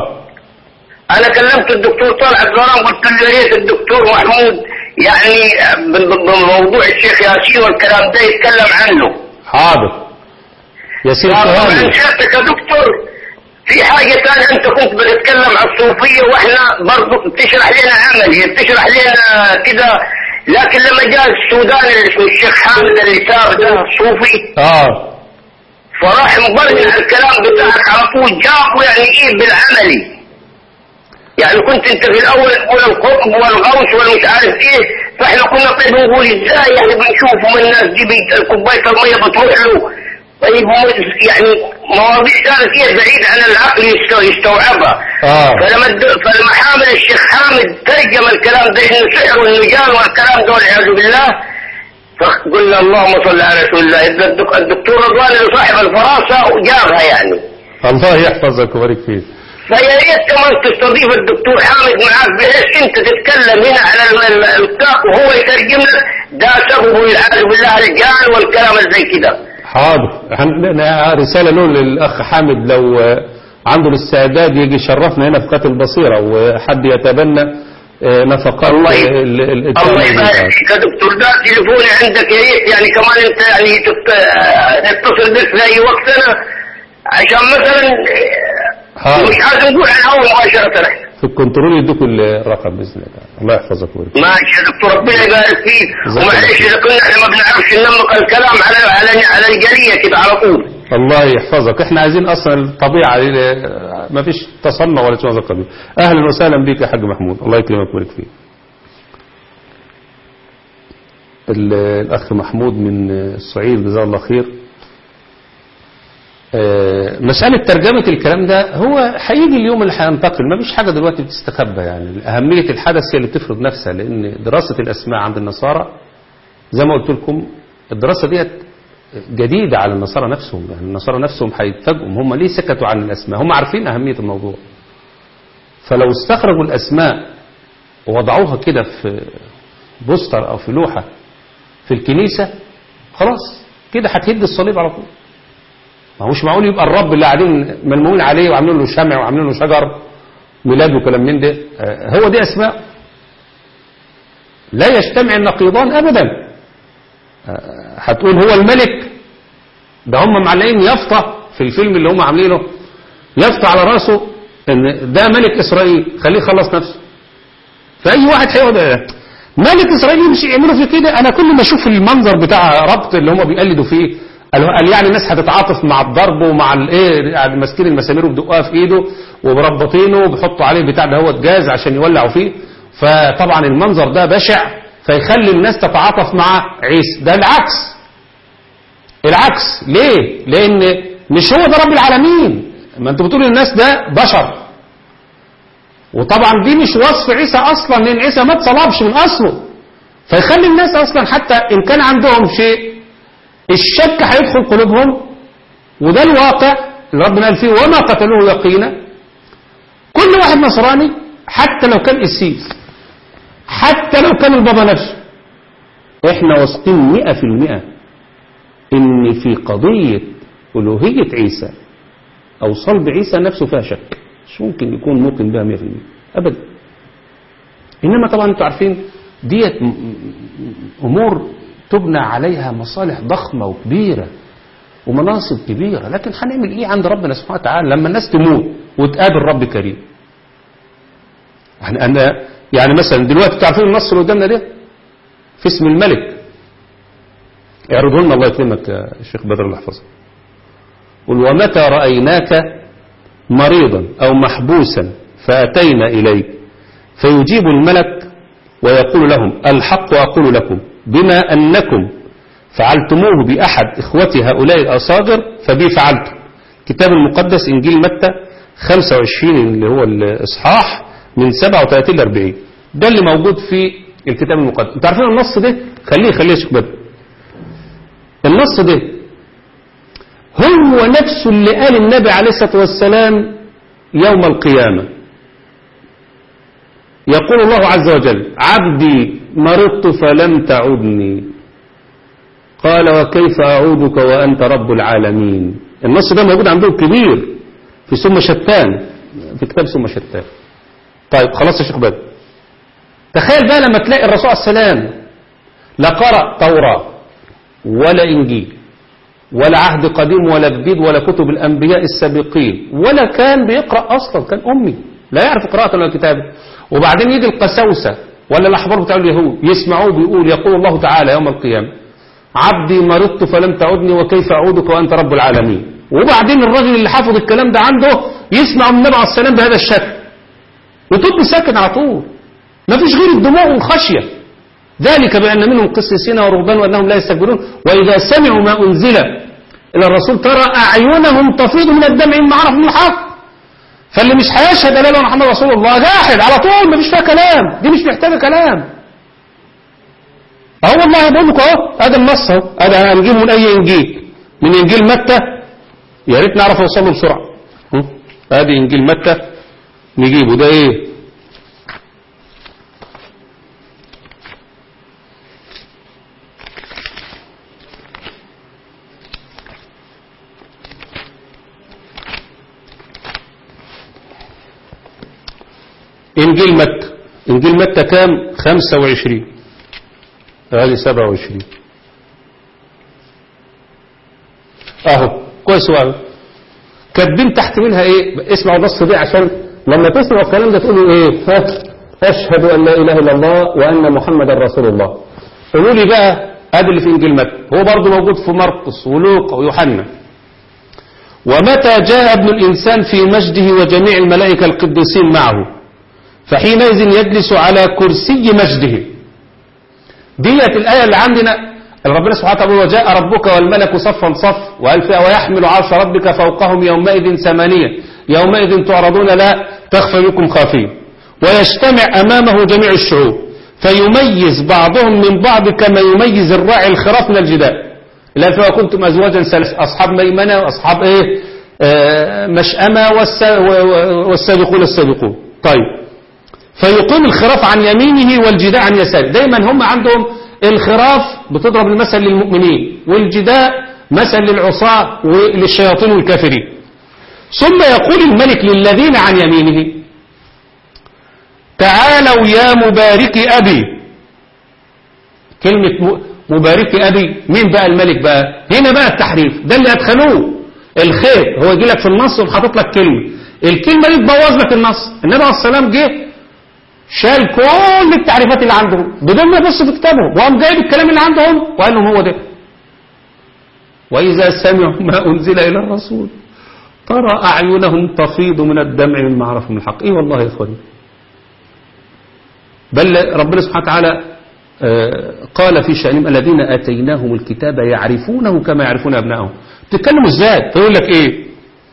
Speaker 6: أنا كلمت الدكتور طلعت غرام، قلت له يا ريت الدكتور محمود يعني بموضوع الشيخ ياسين والكلام ده يتكلم عنه.
Speaker 1: حاضر ياسين.
Speaker 6: طبعا شفتك يا دكتور في حاجة ثانية، انت كنت بتتكلم عن الصوفية واحنا برضو بتشرح لنا عملي، بتشرح لنا كده، لكن لما جاء السوداني اللي اسمه الشيخ حامد اللي صار ده صوفي
Speaker 1: اه
Speaker 6: فراح مبرر الكلام بتاعك على طول، جابه يعني ايه بالعملي. يعني كنت انت في الاول تقول القطب والغوث والمش عارف ايه، فاحنا كنا طيب نقول ازاي يعني بنشوفهم الناس دي كوبايه الميه بتروح له، طيب يعني مواضيع كانت هي بعيد عن العقل يستوعبها.
Speaker 1: اه
Speaker 6: فلما فلما حامل الشيخ حامد ترجم الكلام ده انه سحر والنجال والكلام ده والعياذ بالله، فقلنا اللهم صل على رسول الله. الدكتور رضوان اللي صاحب الفراسه وجابها يعني.
Speaker 1: الله يحفظك ويبارك فيك.
Speaker 6: فيا ريت كمان تستضيف الدكتور حامد معاك بحيث انت تتكلم هنا على الكتاب وهو يترجم لك ده سببه والعياذ بالله رجال والكلام زي كده.
Speaker 1: حاضر، رسالة له للأخ حامد لو عنده الاستعداد يجي يشرفنا هنا في قناة البصيرة وحد يتبنى نفقات
Speaker 6: الله الله يبارك فيك يا دكتور. ده تليفوني عندك يا ريت يعني كمان انت يعني تتصل بك في اي وقت انا عشان مثلا ها. مش عايز نقول عن اول مباشرة
Speaker 1: في الكنترول يدوك الرقم باذن الله. الله يحفظك ويرك.
Speaker 6: ماشي يا دكتور ربنا يبارك فيك. ومعلش اذا كنا احنا ما بنعرفش ننمق الكلام على على على الجريه كده على طول.
Speaker 1: الله يحفظك. احنا عايزين اصلا الطبيعه ما فيش تصنع ولا شيء من القبيل. اهلا وسهلا بك يا حاج محمود. الله يكرمك ويبارك فيك. الاخ محمود من الصعيد جزاه الله خير. مسألة ترجمة الكلام ده هو هيجي اليوم اللي هينتقل. ما فيش حاجة دلوقتي بتستخبى يعني. أهمية الحدث هي اللي بتفرض نفسها. لأن دراسة الأسماء عند النصارى زي ما قلت لكم الدراسة ديت جديدة على النصارى نفسهم. يعني النصارى نفسهم هيتفاجئوا هم ليه سكتوا عن الأسماء. هم عارفين أهمية الموضوع. فلو استخرجوا الأسماء ووضعوها كده في بوستر أو في لوحة في الكنيسة خلاص كده هتهد الصليب على طول. ما هوش معقول يبقى الرب اللي قاعدين ملمومين عليه وعاملين له شمع وعاملين له شجر ميلاد وكلام من ده هو دي أسماء. لا يجتمع النقيضان أبدا. هتقول هو الملك ده هم معلقين يافطة في الفيلم اللي هم عاملينه يافطة على راسه ان ده ملك إسرائيل خليه يخلص نفسه. فأي واحد هيقعد ملك إسرائيل مش يعملوا في كده. أنا كل ما أشوف المنظر بتاع ربط اللي هم بيقلدوا فيه قال يعني الناس هتتعاطف مع الضرب ومع الايه يعني ماسكين المسامير وبدقوها في ايده ومربطينه وبيحطوا عليه بتاع ده هو جاز عشان يولعوا فيه. فطبعا المنظر ده بشع فيخلي الناس تتعاطف مع عيسى. ده العكس العكس. ليه؟ لان مش هو ده رب العالمين. ما انتوا بتقولوا الناس ده بشر. وطبعا دي مش وصف عيسى اصلا لان عيسى ما اتصلبش من اصله. فيخلي الناس اصلا حتى ان كان عندهم شيء الشك هيدخل قلوبهم. وده الواقع اللي ربنا قال فيه وما قتلوه يقينا. كل واحد نصراني حتى لو كان قسيس حتى لو كان البابا نفسه احنا واثقين مئة في المئة ان في قضية ألوهية عيسى او صلب عيسى نفسه فيها شك. مش ممكن يكون موقن بها مئة في المئة ابدا. انما طبعا انتوا عارفين ديت امور تبنى عليها مصالح ضخمة وكبيرة ومناصب كبيرة. لكن هنعمل ايه عند ربنا سبحانه وتعالى لما الناس تموت وتقابل رب كريم. يعني أنا يعني مثلا دلوقتي تعرفين النص اللي قدامنا ده في اسم الملك اعرضه لنا الله يكرمك يا شيخ بدر الله يحفظك. قل ومتى رأيناك مريضا أو محبوسا فأتينا إليك فيجيب الملك ويقول لهم الحق أقول لكم بما أنكم فعلتموه بأحد إخوتي هؤلاء الأصاغر فبي فعلتم. كتاب المقدس إنجيل متى خمسة وعشرين اللي هو الإصحاح من سبعة وثلاثين لأربعين. ده اللي موجود في الكتاب المقدس. انتوا عارفين النص ده خليه خليه شيخ بدر. النص ده هو نفسه اللي قال النبي عليه الصلاة والسلام يوم القيامة. يقول الله عز وجل عبدي مرضت فلم تعودني قال وكيف أعودك وأنت رب العالمين. النص ده موجود عندهم كبير في ثم شتان في كتاب ثم شتان. طيب خلاص يا شيخ بدر تخيل بقى لما تلاقي الرسول عليه السلام لا قرأ توراة ولا إنجيل ولا عهد قديم ولا جديد ولا كتب الأنبياء السابقين ولا كان بيقرأ أصلا كان أمي لا يعرف قراءة ولا كتابة. وبعدين يجي القساوسة ولا الأحبار بتاع اليهود يسمعوه بيقول يقول الله تعالى يوم القيامة عبدي مرضت فلم تعودني وكيف أعودك وأنت رب العالمين. وبعدين الرجل اللي حافظ الكلام ده عنده يسمع من النبي عليه السلام بهذا الشكل وتبقى ساكت على طول. ما فيش غير الدموع والخشية. ذلك بأن منهم قسيسين ورهبان وأنهم لا يستكبرون وإذا سمعوا ما أنزل إلى الرسول ترى أعينهم تفيض من الدمع مما عرفوا من الحق. فاللي مش هيشهد لا إله محمد رسول الله جاحد على طول ما فيش فيها كلام. دي مش محتاجة كلام. أهو والله بقول لكم أهو هذا النص أهو هذا هنجيبه من أي إنجيل من إنجيل متى يا ريت نعرف نوصله بسرعة. هذه إنجيل متى نجيبه ده إيه إنجيل متى. إنجيل متى كام؟ خمسة وعشرين. هذه سبعة وعشرين اهو كويس وقال كاتبين تحت منها ايه. اسمعوا النص دي عشان لما تسمعوا الكلام ده تقولوا ايه. ها اشهد ان لا اله الا الله وان محمدا رسول الله. قولوا لي بقى ادي اللي في انجيل متى، هو برضه موجود في مرقس ولوقا ويوحنا. ومتى جاء ابن الانسان في مجده وجميع الملائكه القديسين معه فحينئذ يجلس على كرسي مجده. ديت الآية اللي عندنا ربنا سبحانه وتعالى وجاء ربك والملك صفا صف وقال فيها ويحمل عرش ربك فوقهم يومئذ ثمانية يومئذ تعرضون لا تخفى منكم خافية ويجتمع أمامه جميع الشعوب فيميز بعضهم من بعض كما يميز الراعي الخراف من الجداء. لا فيها كنتم أزواجا ثلاث أصحاب ميمنة وأصحاب إيه آه مشأمة والسابقون السابقون. طيب فيقوم الخراف عن يمينه والجداء عن يساره. دايما هم عندهم الخراف بتضرب المثل للمؤمنين والجداء مثل للعصاة وللشياطين والكافرين. ثم يقول الملك للذين عن يمينه تعالوا يا مبارك أبي. كلمة مبارك أبي مين بقى الملك بقى؟ هنا بقى التحريف ده اللي أدخلوه الخير. هو يجي لك في النص وحاطط لك كلمة الكلمة دي تبوظ لك النص. النبي عليه السلام جه شال كل التعريفات اللي عندهم بدون ما يبص في كتابهم وقام جايب الكلام اللي عندهم وقال لهم هو ده. وإذا سمعوا ما أنزل إلى الرسول ترى أعينهم تفيض من الدمع مما عرفوا من الحق. إيه والله يا إخواني. بل ربنا سبحانه وتعالى قال في شأنهم الذين آتيناهم الكتاب يعرفونه كما يعرفون أبنائهم. بتتكلموا إزاي؟ فيقول لك إيه.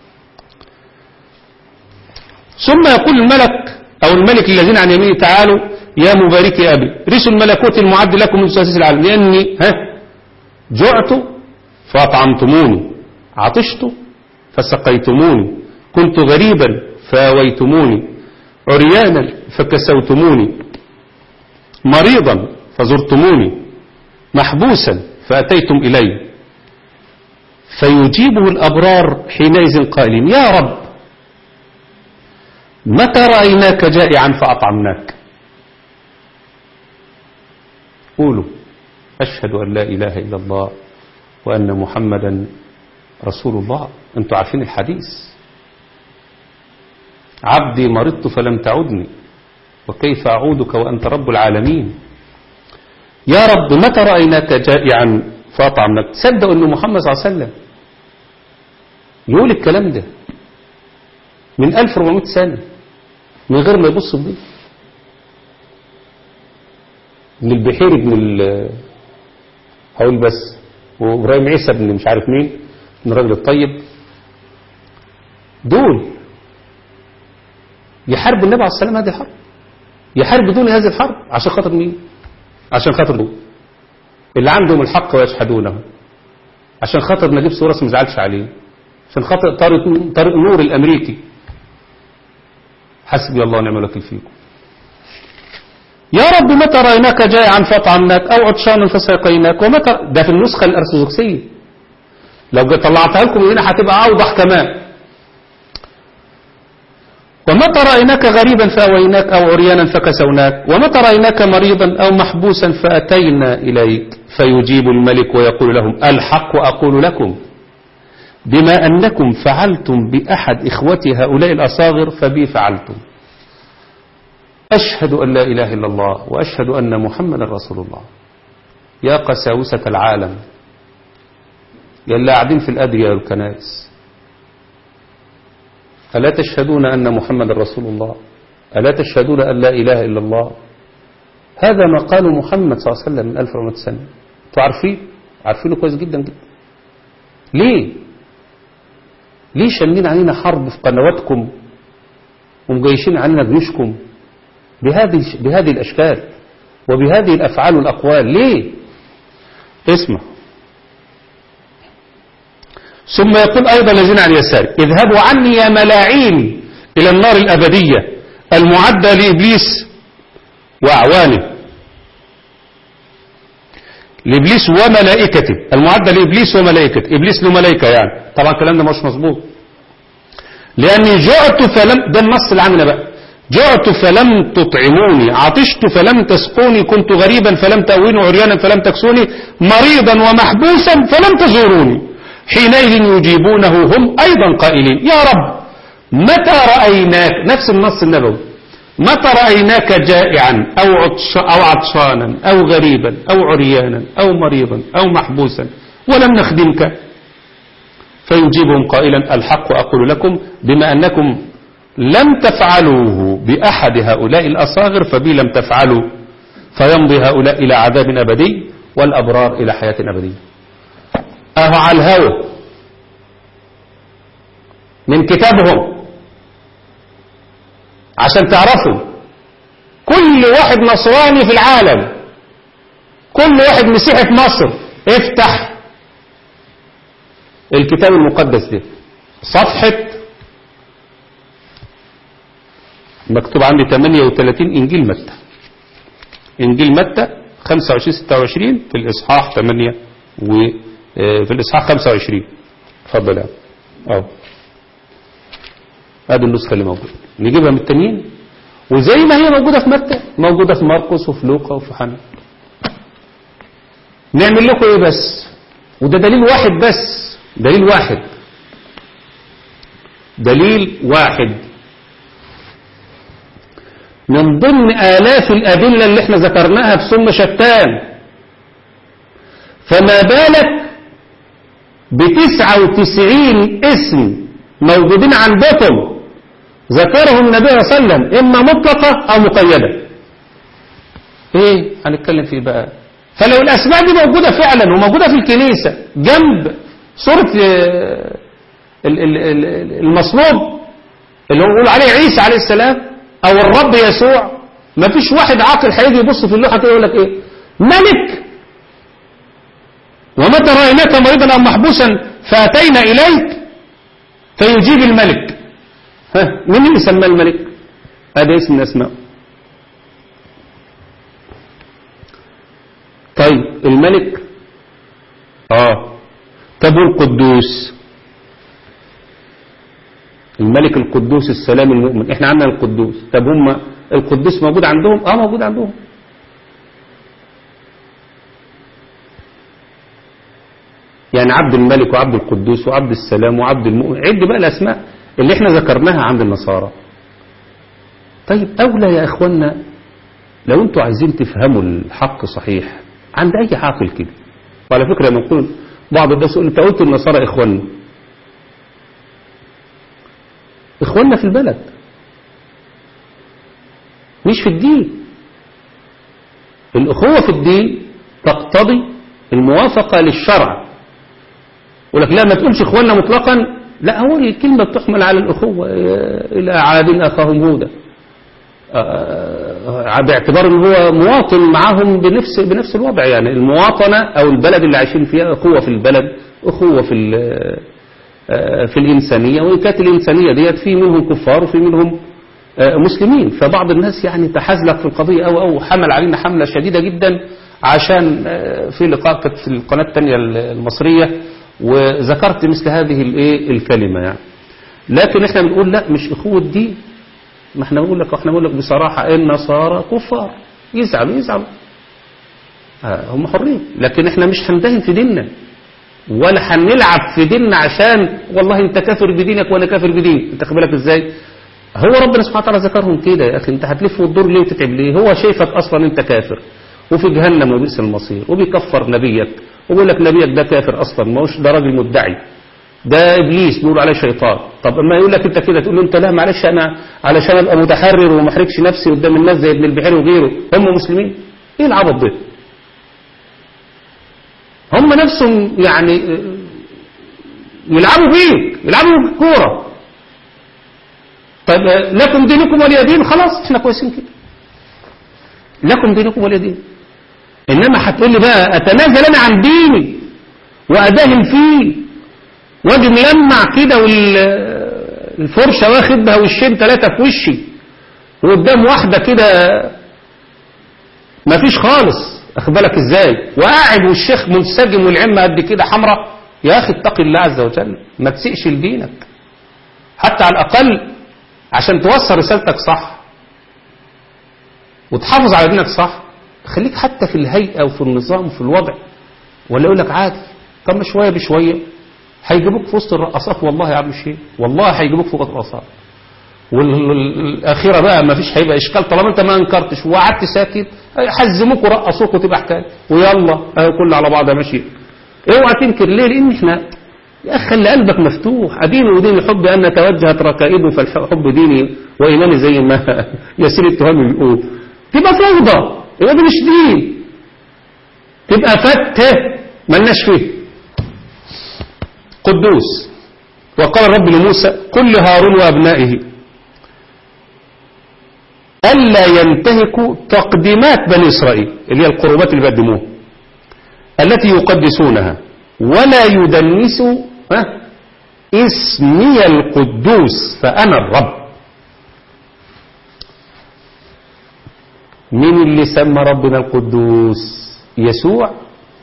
Speaker 1: ثم يقول الملك أو الملك الذين عن يمينه تعالوا يا مبارك أبي رثوا الملكوت المعد لكم من أساس العالم لأني ها جعت فأطعمتموني عطشت فسقيتموني كنت غريبا فآويتموني عريانا فكسوتموني مريضا فزرتموني محبوسا فأتيتم إلي. فيجيبه الأبرار حينئذ قائلين يا رب متى رأيناك جائعا فأطعمناك. قولوا أشهد أن لا إله إلا الله وأن محمدا رسول الله. أنتوا عارفين الحديث عبدي مرضت فلم تعدني وكيف أعودك وأنت رب العالمين. يا رب متى رأيناك جائعا فأطعمناك. تصدقوا أن محمد صلى الله عليه وسلم يقول الكلام ده من ألف وأربعمائة سنة من غير ما يبص بيه. ابن البحيري ابن ال هقول بس وابراهيم عيسى ابن مش عارف مين من الراجل الطيب دول يحاربوا النبي عليه السلام. هذه حرب يحاربوا دون هذه الحرب عشان خاطر مين؟ عشان خاطر دول اللي عندهم الحق ويشهدونه، عشان خاطر نجيب سورس ما زعلش عليه، عشان خاطر طارق طارق نور الامريكي حسبي الله ونعم الوكيل فيكم. يا رب متى رأيناك جائعا فأطعمناك أو عطشانا فسقيناك. ومتى ده في النسخة الأرثوذكسية لو طلعتها لكم هنا هتبقى أوضح كمان. ومتى رأيناك غريبا فأويناك أو عريانا فكسوناك. ومتى رأيناك مريضا أو محبوسا فأتينا إليك. فيجيب الملك ويقول لهم الحق أقول لكم بما أنكم فعلتم بأحد إخوتي هؤلاء الأصاغر فبي فعلتم. أشهد أن لا إله إلا الله وأشهد أن محمد رسول الله. يا قساوسة العالم يا اللي قاعدين في الأدرية والكنائس، ألا تشهدون أن محمد رسول الله؟ ألا تشهدون أن لا إله إلا الله؟ هذا ما قاله محمد صلى الله عليه وسلم من ألف وأربعمائة سنة. أنتوا عارفين عارفينه كويس جدا جدا. ليه ليه شنين علينا حرب في قنواتكم ومجيشين علينا جيوشكم بهذه بهذه الأشكال وبهذه الأفعال والأقوال؟ ليه؟ اسمع. ثم يقول أيضا الذين على اليسار اذهبوا عني يا ملاعين إلى النار الأبدية المعدة لإبليس وأعوانه. لإبليس وملائكته، المعدة لإبليس وملائكته. إبليس له ملائكة يعني، طبعا الكلام ده مش مظبوط. لأني جعت فلم، ده النص اللي عندنا بقى، جعت فلم تطعموني، عطشت فلم تسقوني، كنت غريبا فلم تأويني، عريانا فلم تكسوني، مريضا ومحبوسا فلم تزوروني. حينئذ يجيبونه هم أيضا قائلين يا رب متى رأيناك، نفس النص النبوي، متى رأيناك جائعا أو, عطش أو عطشانا أو غريبا أو عريانا أو مريضا أو محبوسا ولم نخدمك. فيجيبهم قائلا الحق أقول لكم بما أنكم لم تفعلوه بأحد هؤلاء الأصاغر فبي لم تفعلوا، فيمضي هؤلاء إلى عذاب أبدي والأبرار إلى حياة أبدية. أهو على الهوى من كتابهم عشان تعرفوا كل واحد نصراني في العالم، كل واحد مسيحي في مصر، افتح الكتاب المقدس ده صفحة مكتوب عندي ثمانية وثلاثين إنجيل متى، إنجيل متى خمسة وعشرين ستة وعشرين في الإصحاح ثمانية وفي الإصحاح خمسة وعشرين. اتفضل يا أهو هذه النسخة اللي موجودة، نجيبها من التانيين وزي ما هي موجودة في متى موجودة في مرقس وفي لوقا وفي حنا. نعمل لكم ايه بس، وده دليل واحد بس، دليل واحد دليل واحد من ضمن آلاف الأدلة اللي احنا ذكرناها في ثم شتان. فما بالك بتسعة وتسعين اسم موجودين عندكم ذكرهم النبي صلى الله عليه وسلم إما مطلقة أو مقيدة. ايه هنتكلم فيه بقى؟ فلو الأسماء دي موجودة فعلا وموجودة في الكنيسة جنب صورة المصلوب اللي هو بيقول عليه عيسى عليه السلام أو الرب يسوع، ما فيش واحد عاقل هيجي يبص في اللوحة كده يقول لك ايه ملك، ومتى رأيناك مريضا أو محبوسا فأتينا إليك فيجيب الملك. ها مين اللي سماه الملك؟ هذا اسم من اسماء. طيب الملك اه طب القدوس، الملك القدوس السلام المؤمن، احنا عندنا القدوس، طب هم القدوس موجود عندهم؟ اه موجود عندهم. يعني عبد الملك وعبد القدوس وعبد السلام وعبد المؤمن، عد بقى الاسماء اللي احنا ذكرناها عند النصارى. طيب اولى يا اخوانا لو انتوا عايزين تفهموا الحق صحيح عند اي عاقل كده. وعلى فكرة لما نقول بعض الناس يقول انت قلت النصارى اخواننا، اخواننا في البلد مش في الدين. الاخوة في الدين تقتضي الموافقة للشرع. يقول لك لا ما تقولش اخواننا مطلقا، لا هو الكلمة بتحمل على الاخوة الى عاد اخاهم هودا باعتبار ان هو مواطن معهم بنفس بنفس الوضع. يعني المواطنة او البلد اللي عايشين فيها اخوة في البلد، اخوة في في الانسانية، وان كانت الانسانية ديت في منهم كفار وفي منهم مسلمين. فبعض الناس يعني تحزلق في القضية او او حمل علينا حملة شديدة جدا عشان في لقاء في القناة الثانية المصرية وذكرت مثل هذه الايه الكلمة يعني. لكن احنا بنقول لا مش اخوة دين، ما احنا بنقول لك احنا بنقول لك بصراحة النصارى كفار، يزعلوا يزعلوا هم حرين، لكن احنا مش هندهن في ديننا ولا هنلعب في ديننا عشان والله انت كافر بدينك وانا كافر بديني. انت خبالك ازاي؟ هو ربنا سبحانه وتعالى ذكرهم كده يا اخي، انت هتلف وتدور ليه وتتعب ليه؟ هو شايفك اصلا انت كافر وفي جهنم وبئس المصير، وبيكفر نبيك وبيقول لك نبيك ده كافر اصلا، ما هوش ده راجل مدعي، ده ابليس بيقول عليه شيطان. طب اما يقول لك انت كده تقول له انت لا معلش انا علشان ابقى متحرر وما احرجش نفسي قدام الناس زي ابن البحيري وغيره هم مسلمين؟ ايه العبط ده؟ هم نفسهم يعني يلعبوا بيك، يلعبوا بالكوره. طيب لكم دينكم ولي دين، خلاص احنا كويسين كده، لكم دينكم ولي دين. انما هتقول لي بقى اتنازل انا عن ديني واداهم فيه واجي ملمع كده والفرشه واخد بها وشين ثلاثه في وشي وقدام واحده كده مفيش خالص، اخد بالك ازاي؟ وقاعد والشيخ منسجم والعمه قد كده حمراء. يا اخي اتقي الله عز وجل، ما تسيئش لدينك حتى على الاقل عشان توصل رسالتك صح. وتحافظ على دينك صح، خليك حتى في الهيئة وفي النظام وفي الوضع. ولا يقول لك عادي، طب ما شوية بشوية هيجيبوك في وسط الرقصات. والله يا عم الشيخ والله هيجيبوك في وسط الرقصات، والأخيرة بقى ما فيش هيبقى إشكال طالما أنت ما انكرتش وقعدت ساكت، هيحزموك ورقصوك وتبقى حكاية ويلا اهو كل على بعضها ماشي. اوعى تنكر. ليه؟ لأن احنا يا أخي خلي قلبك مفتوح. أدين ودين الحب أن توجهت ركائبه فالحب ديني وإيماني زي ما ياسين التهامي بيقول. تبقى فوضى، يبقى ده مش دين، تبقى فتة ملناش فيه. قدوس. وقال الرب لموسى قل لهارون وأبنائه ألا ينتهكوا تقديمات بني إسرائيل اللي هي القربات اللي بيقدموها التي يقدسونها ولا يدنسوا اسمي القدوس فأنا الرب. مين اللي سمى ربنا القدوس؟ يسوع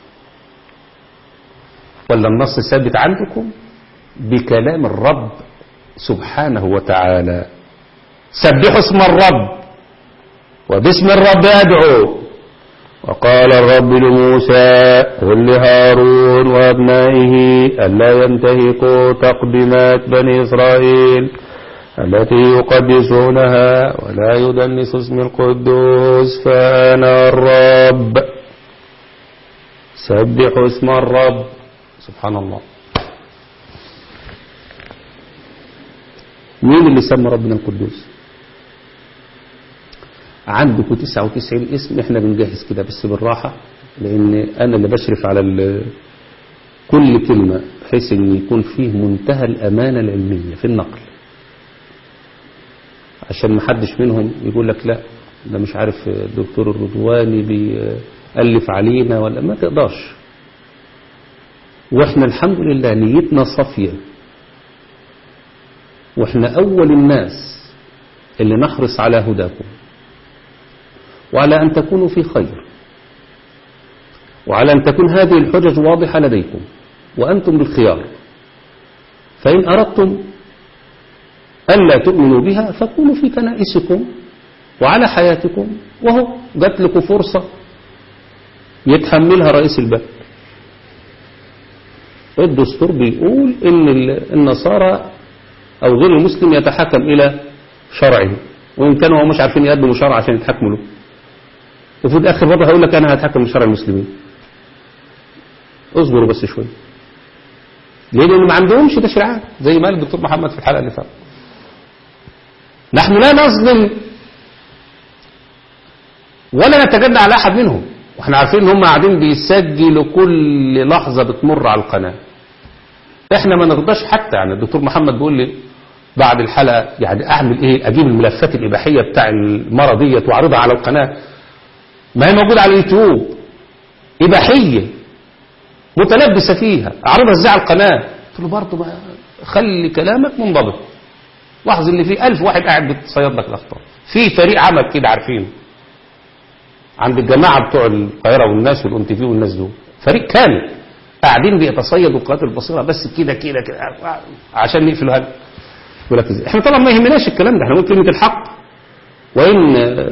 Speaker 1: ولا النص ثابت عندكم؟ بكلام الرب سبحانه وتعالى. سبحوا اسم الرب وباسم الرب أدعو. وقال الرب لموسى قل لهارون وأبنائه ألا ينتهكوا تقديمات بني إسرائيل التي يقدسونها ولا يدنسوا اسم القدوس فأنا الرب. سبحوا اسم الرب. سبحان الله. مين اللي سمى ربنا القدوس؟ عندكم تسعة وتسعين اسم، احنا بنجهز كده بس بالراحة لان انا اللي بشرف على كل كلمة بحيث ان يكون فيه منتهى الامانة العلمية في النقل، عشان ما حدش منهم يقول لك لا ده مش عارف الدكتور الرضواني بيألف علينا ولا ما تقدرش. واحنا الحمد لله نيتنا صافية، واحنا اول الناس اللي نحرص على هداكم وعلى أن تكونوا في خير وعلى أن تكون هذه الحجج واضحة لديكم وأنتم بالخيار. فإن أردتم ألا تؤمنوا بها فكونوا في كنائسكم وعلى حياتكم. وهو جات لكم فرصة يتحملها رئيس البلد. الدستور بيقول إن النصارى أو غير المسلم يتحكم إلى شرعه، وإن كانوا هم مش عارفين يقدموا شرع عشان يتحكموا له، وفي الآخر برضه هيقول لك أنا هتحكم بشرع المسلمين. اصبروا بس شوية. ليه؟ لأن ما عندهمش تشريعات زي ما قال الدكتور محمد في الحلقة اللي فاتت. نحن لا نظلم ولا نتجدع على أحد منهم، واحنا عارفين ان هم قاعدين بيسجلوا كل لحظة بتمر على القناة. احنا ما نرضاش حتى. يعني الدكتور محمد بيقول لي بعد الحلقة يعني اعمل ايه؟ اجيب الملفات الاباحية بتاع المرة ديت واعرضها على القناة. ما هي موجودة على اليوتيوب اباحية متلبسة فيها، اعرضها ازاي على القناة؟ قلت له برضه خلي كلامك منضبط. لاحظ ان في ألف واحد قاعد بتصيد لك الاخطاء. في فريق عمل كده عارفينه عند الجماعة بتوع القاهرة والناس والأون تي في والناس دول، فريق كامل قاعدين بيتصيدوا القنوات البصيرة بس كده كده كده عشان نقفلوا هذا. يقول لك احنا طبعا ما يهمناش الكلام ده، احنا ممكن كلمة الحق وإن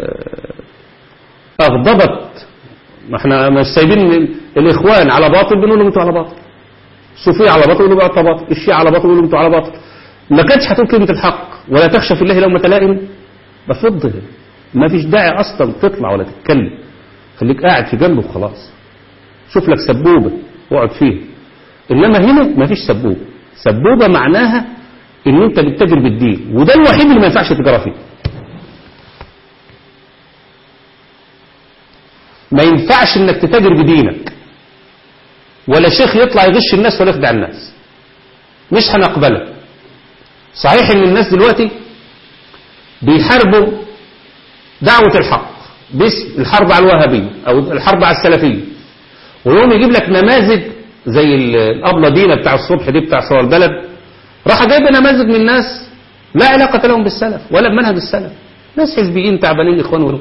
Speaker 1: أغضبت. ما احنا مش سايبين الإخوان على باطل بنقول لهم انتوا على باطل، الصوفية على باطل بنقول لهم على باطل، الشيعة على باطل بنقول لهم انتوا على باطل. ما كانتش هتقول كلمة الحق ولا تخشى في الله لومة لائم بفضل. ما فيش داعي أصلا تطلع ولا تتكلم، خليك قاعد في جنبه وخلاص. شوف لك سبوبة واقعد فيه. إنما هنا ما فيش سبوبة. سبوبة معناها إن أنت بتتاجر بالدين، وده الوحيد اللي ما ينفعش تجرى فيه. ما ينفعش إنك تتاجر بدينك، ولا شيخ يطلع يغش الناس ولا يخدع الناس. مش هنقبله. صحيح إن الناس دلوقتي بيحاربوا دعوة الحق باسم الحرب على الوهابية أو الحرب على السلفية، ويوم يجيب لك نماذج زي الأبلة دينا بتاع الصبح دي بتاع صور البلد، راح جايب نماذج من الناس لا علاقة لهم بالسلف ولا بمنهج السلف، ناس حزبيين تعبانين إخوان ولو.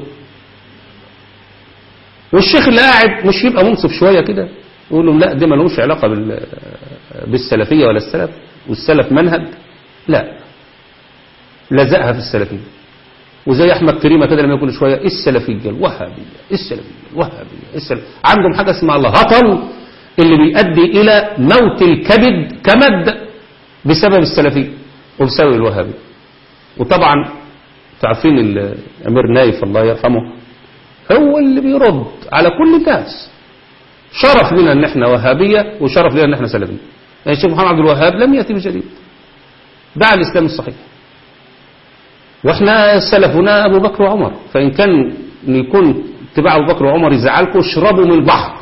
Speaker 1: والشيخ اللي قاعد مش يبقى منصف شوية كده يقول لهم لا دي ما لهمش علاقة بالسلفية ولا السلف، والسلف منهج لا لزقها في السلفية. وزي أحمد كريمة كده لما يقول شوية السلفية الوهابية السلفية الوهابية السلفية، عندهم حاجة اسمها الهطل اللي بيؤدي إلى موت الكبد كمد بسبب السلفية وبسبب الوهابية. وطبعا تعرفين الأمير نايف الله يرحمه هو اللي بيرد على كل الناس. شرف لنا ان احنا وهابية وشرف لنا ان احنا سلفية. يعني الشيخ محمد عبد الوهاب لم يأتي بجديد، دعا الإسلام الصحيح، واحنا سلفنا أبو بكر وعمر. فإن كان يكون اتباع أبو بكر وعمر يزعلكم اشربوا من البحر.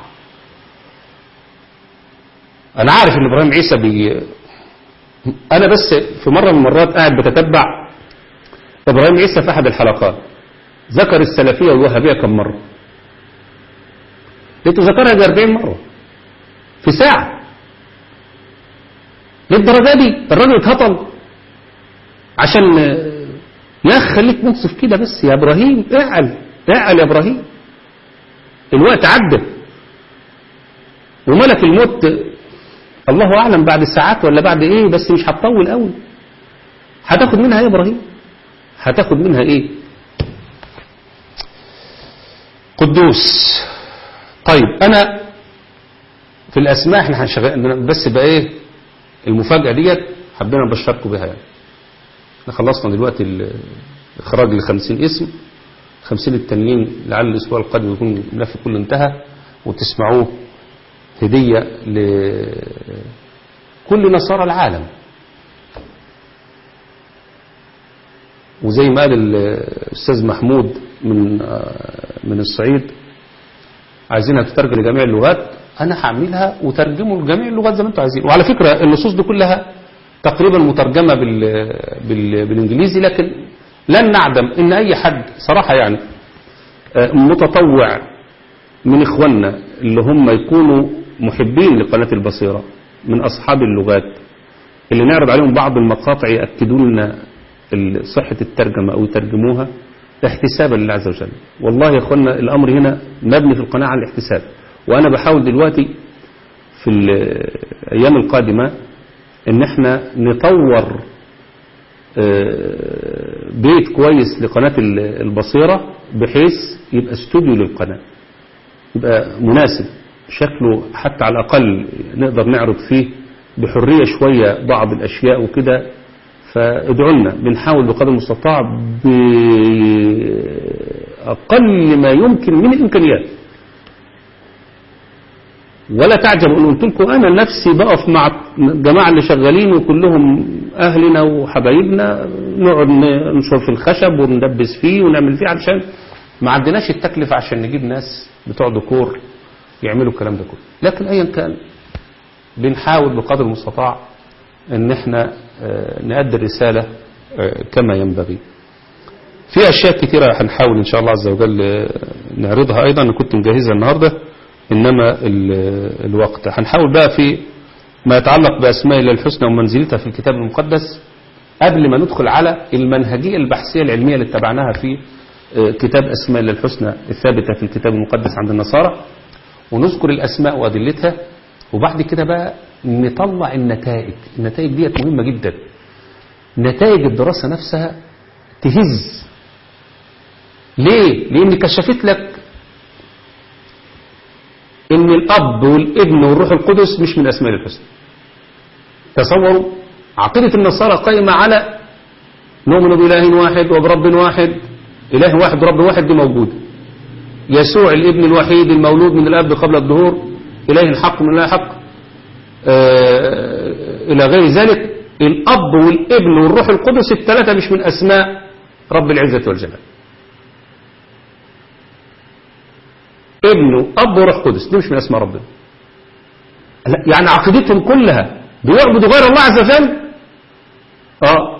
Speaker 1: أنا عارف ان إبراهيم عيسى بي... أنا بس في مرة من المرات قاعد بتتبع إبراهيم عيسى في أحد الحلقات ذكر السلفية والوهابية كم مرة؟ لقيته ذكرها أربعين مرة في ساعة. للدرجة دي الراجل اتهطل عشان يا أخي خليك منصف كده بس يا إبراهيم، اعقل اعقل يا إبراهيم، الوقت عدى وملك الموت الله أعلم بعد ساعات ولا بعد إيه، بس مش هتطول قوي. هتاخد منها إيه يا إبراهيم؟ هتاخد منها إيه؟ قدوس. طيب أنا في الأسماء احنا هنشغل بس بقى إيه المفاجأة ديت حبينا نبشركم بها. يعني احنا خلصنا دلوقتي الإخراج لخمسين اسم، خمسين التانيين لعل الأسبوع القادم يكون الملف كله انتهى وتسمعوه هدية لكل نصارى العالم. وزي ما قال الأستاذ محمود من من الصعيد عايزينها تترجم لجميع اللغات، أنا هعملها وترجموا لجميع اللغات زي ما انتم عايزين. وعلى فكرة النصوص دي كلها تقريبا مترجمة بال بال بالإنجليزي، لكن لن نعدم إن أي حد صراحة يعني متطوع من إخواننا اللي هم يكونوا محبين لقناة البصيرة من أصحاب اللغات اللي نعرض عليهم بعض المقاطع يأكدوا لنا صحة الترجمة أو يترجموها احتسابا لله عز وجل. والله يا أخوانا الأمر هنا مبني في القناة على الاحتساب. وأنا بحاول دلوقتي في الأيام القادمة إن احنا نطور بيت كويس لقناة البصيرة بحيث يبقى استوديو للقناة، يبقى مناسب شكله حتى على الأقل نقدر نعرض فيه بحرية شوية بعض الأشياء وكده. فادعوا لنا، بنحاول بقدر المستطاع بأقل ما يمكن من الإمكانيات. ولا تعجبوا أن قلت لكم أنا نفسي بقف مع الجماعة اللي شغالين وكلهم أهلنا وحبايبنا، نقعد نشر في الخشب وندبس فيه ونعمل فيه علشان ما عندناش التكلفة عشان نجيب ناس بتوع ديكور يعملوا الكلام ده كله. لكن أيا كان بنحاول بقدر المستطاع ان احنا نؤدي الرسالة كما ينبغي. في اشياء كثيرة هنحاول ان شاء الله عز وجل نعرضها ايضا. انا كنت مجهزها النهاردة انما الوقت هنحاول بقى في ما يتعلق باسماء الله الحسنى ومنزلتها في الكتاب المقدس قبل ما ندخل على المنهجية البحثية العلمية اللي اتبعناها في كتاب اسماء الله الحسنى الثابتة في الكتاب المقدس عند النصارى، ونذكر الاسماء وادلتها، وبعد كده بقى نطلع النتائج. النتائج ديت مهمة جدا. نتائج الدراسة نفسها تهز. ليه؟ لأن كشفت لك ان الأب والابن والروح القدس مش من أسماء الحسنى. تصوروا عقيدة النصارى قائمة على نؤمن بإله واحد وبرب واحد، إله واحد ورب واحد دي موجودة. يسوع الابن الوحيد المولود من الأب قبل الظهور، إله حق من الله حق، آه إلى غير ذلك. الأب والابن والروح القدس الثلاثة مش من أسماء رب العزة والجلال. ابن وأب وروح قدس دي مش من أسماء ربنا. يعني عقيدتهم كلها بيعبدوا غير الله عز وجل. آه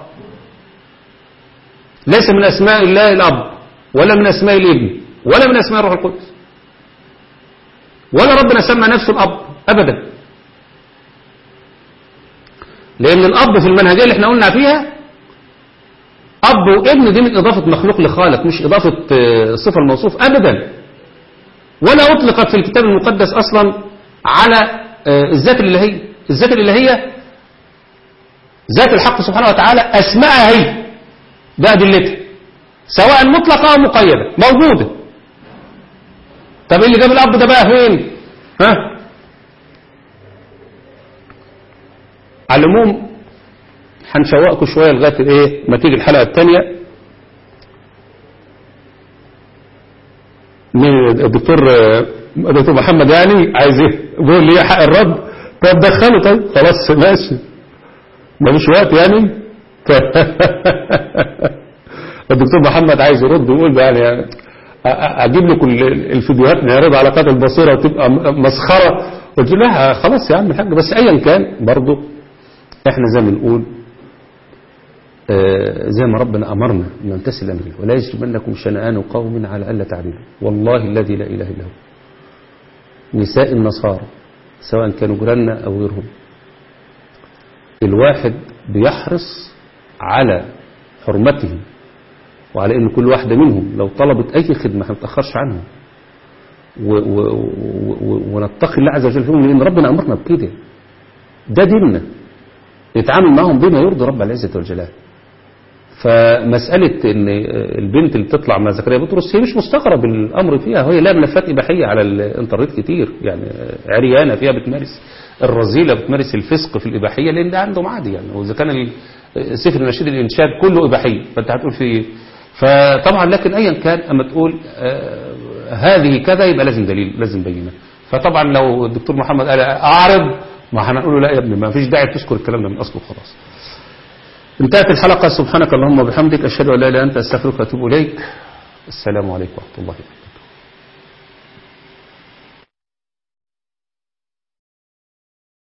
Speaker 1: ليس من أسماء الله الأب ولا من أسماء الابن ولا من أسماء الروح القدس، ولا ربنا سمى نفسه الأب أبدا. لأن الأب في المنهجية اللي احنا قلنا فيها أب وابن دي من إضافة مخلوق لخالق، مش إضافة صفة الموصوف أبدا، ولا أطلقت في الكتاب المقدس أصلا على الذات الإلهية. الذات الإلهية ذات الحق سبحانه وتعالى أسماءها هي بأدلتها. سواء مطلقة أو مقيدة موجودة. طب اللي جاب الأب ده بقى فين؟ ها؟ على العموم هنشوقكم شوية لغاية ايه ما تيجي الحلقة الثانية من الدكتور الدكتور محمد يعني عايز ايه بيقول لي حق الرد. طب دخله طيب خلاص ماشي مفيش وقت يعني. الدكتور محمد عايز يرد ويقول يعني اجيب لكم الفيديوهات نعرضها على قناه البصيره وتبقى مسخره. قلت له خلاص يا عم الحاج بس ايا كان برضه احنا زي ما بنقول آه زي ما ربنا امرنا نمتثل امره ولا يجرمنكم شنآن قوم على الا تعدلوا. والله الذي لا اله الا هو نساء النصارى سواء كانوا جيراننا او غيرهم الواحد بيحرص على حرمتهم وعلى ان كل واحدة منهم لو طلبت اي خدمة ما نتأخرش عنها ونتقي الله عز وجل فيهم لان ربنا امرنا بكده. ده ديننا يتعامل معهم بما يرضي رب العزة والجلال. فمسألة ان البنت اللي بتطلع مع زكريا بطرس هي مش مستغرب الامر فيها. هي لها ملفات اباحية على الانترنت كتير يعني عريانة فيها بتمارس الرذيلة بتمارس الفسق في الاباحية لان ده عندهم عادي يعني. واذا كان سفر النشيد الانشاد كله اباحية فانت هتقول فيه. فطبعا لكن ايا كان اما تقول آه هذه كذا يبقى لازم دليل لازم بينه. فطبعا لو الدكتور محمد قال اعرض ما هنقول له لا يا ابني ما فيش داعي تذكر الكلام ده من اصله خلاص. انتهت الحلقة. سبحانك اللهم وبحمدك اشهد ان لا اله الا انت استغفرك واتوب اليك. السلام عليكم ورحمة الله وبركاته.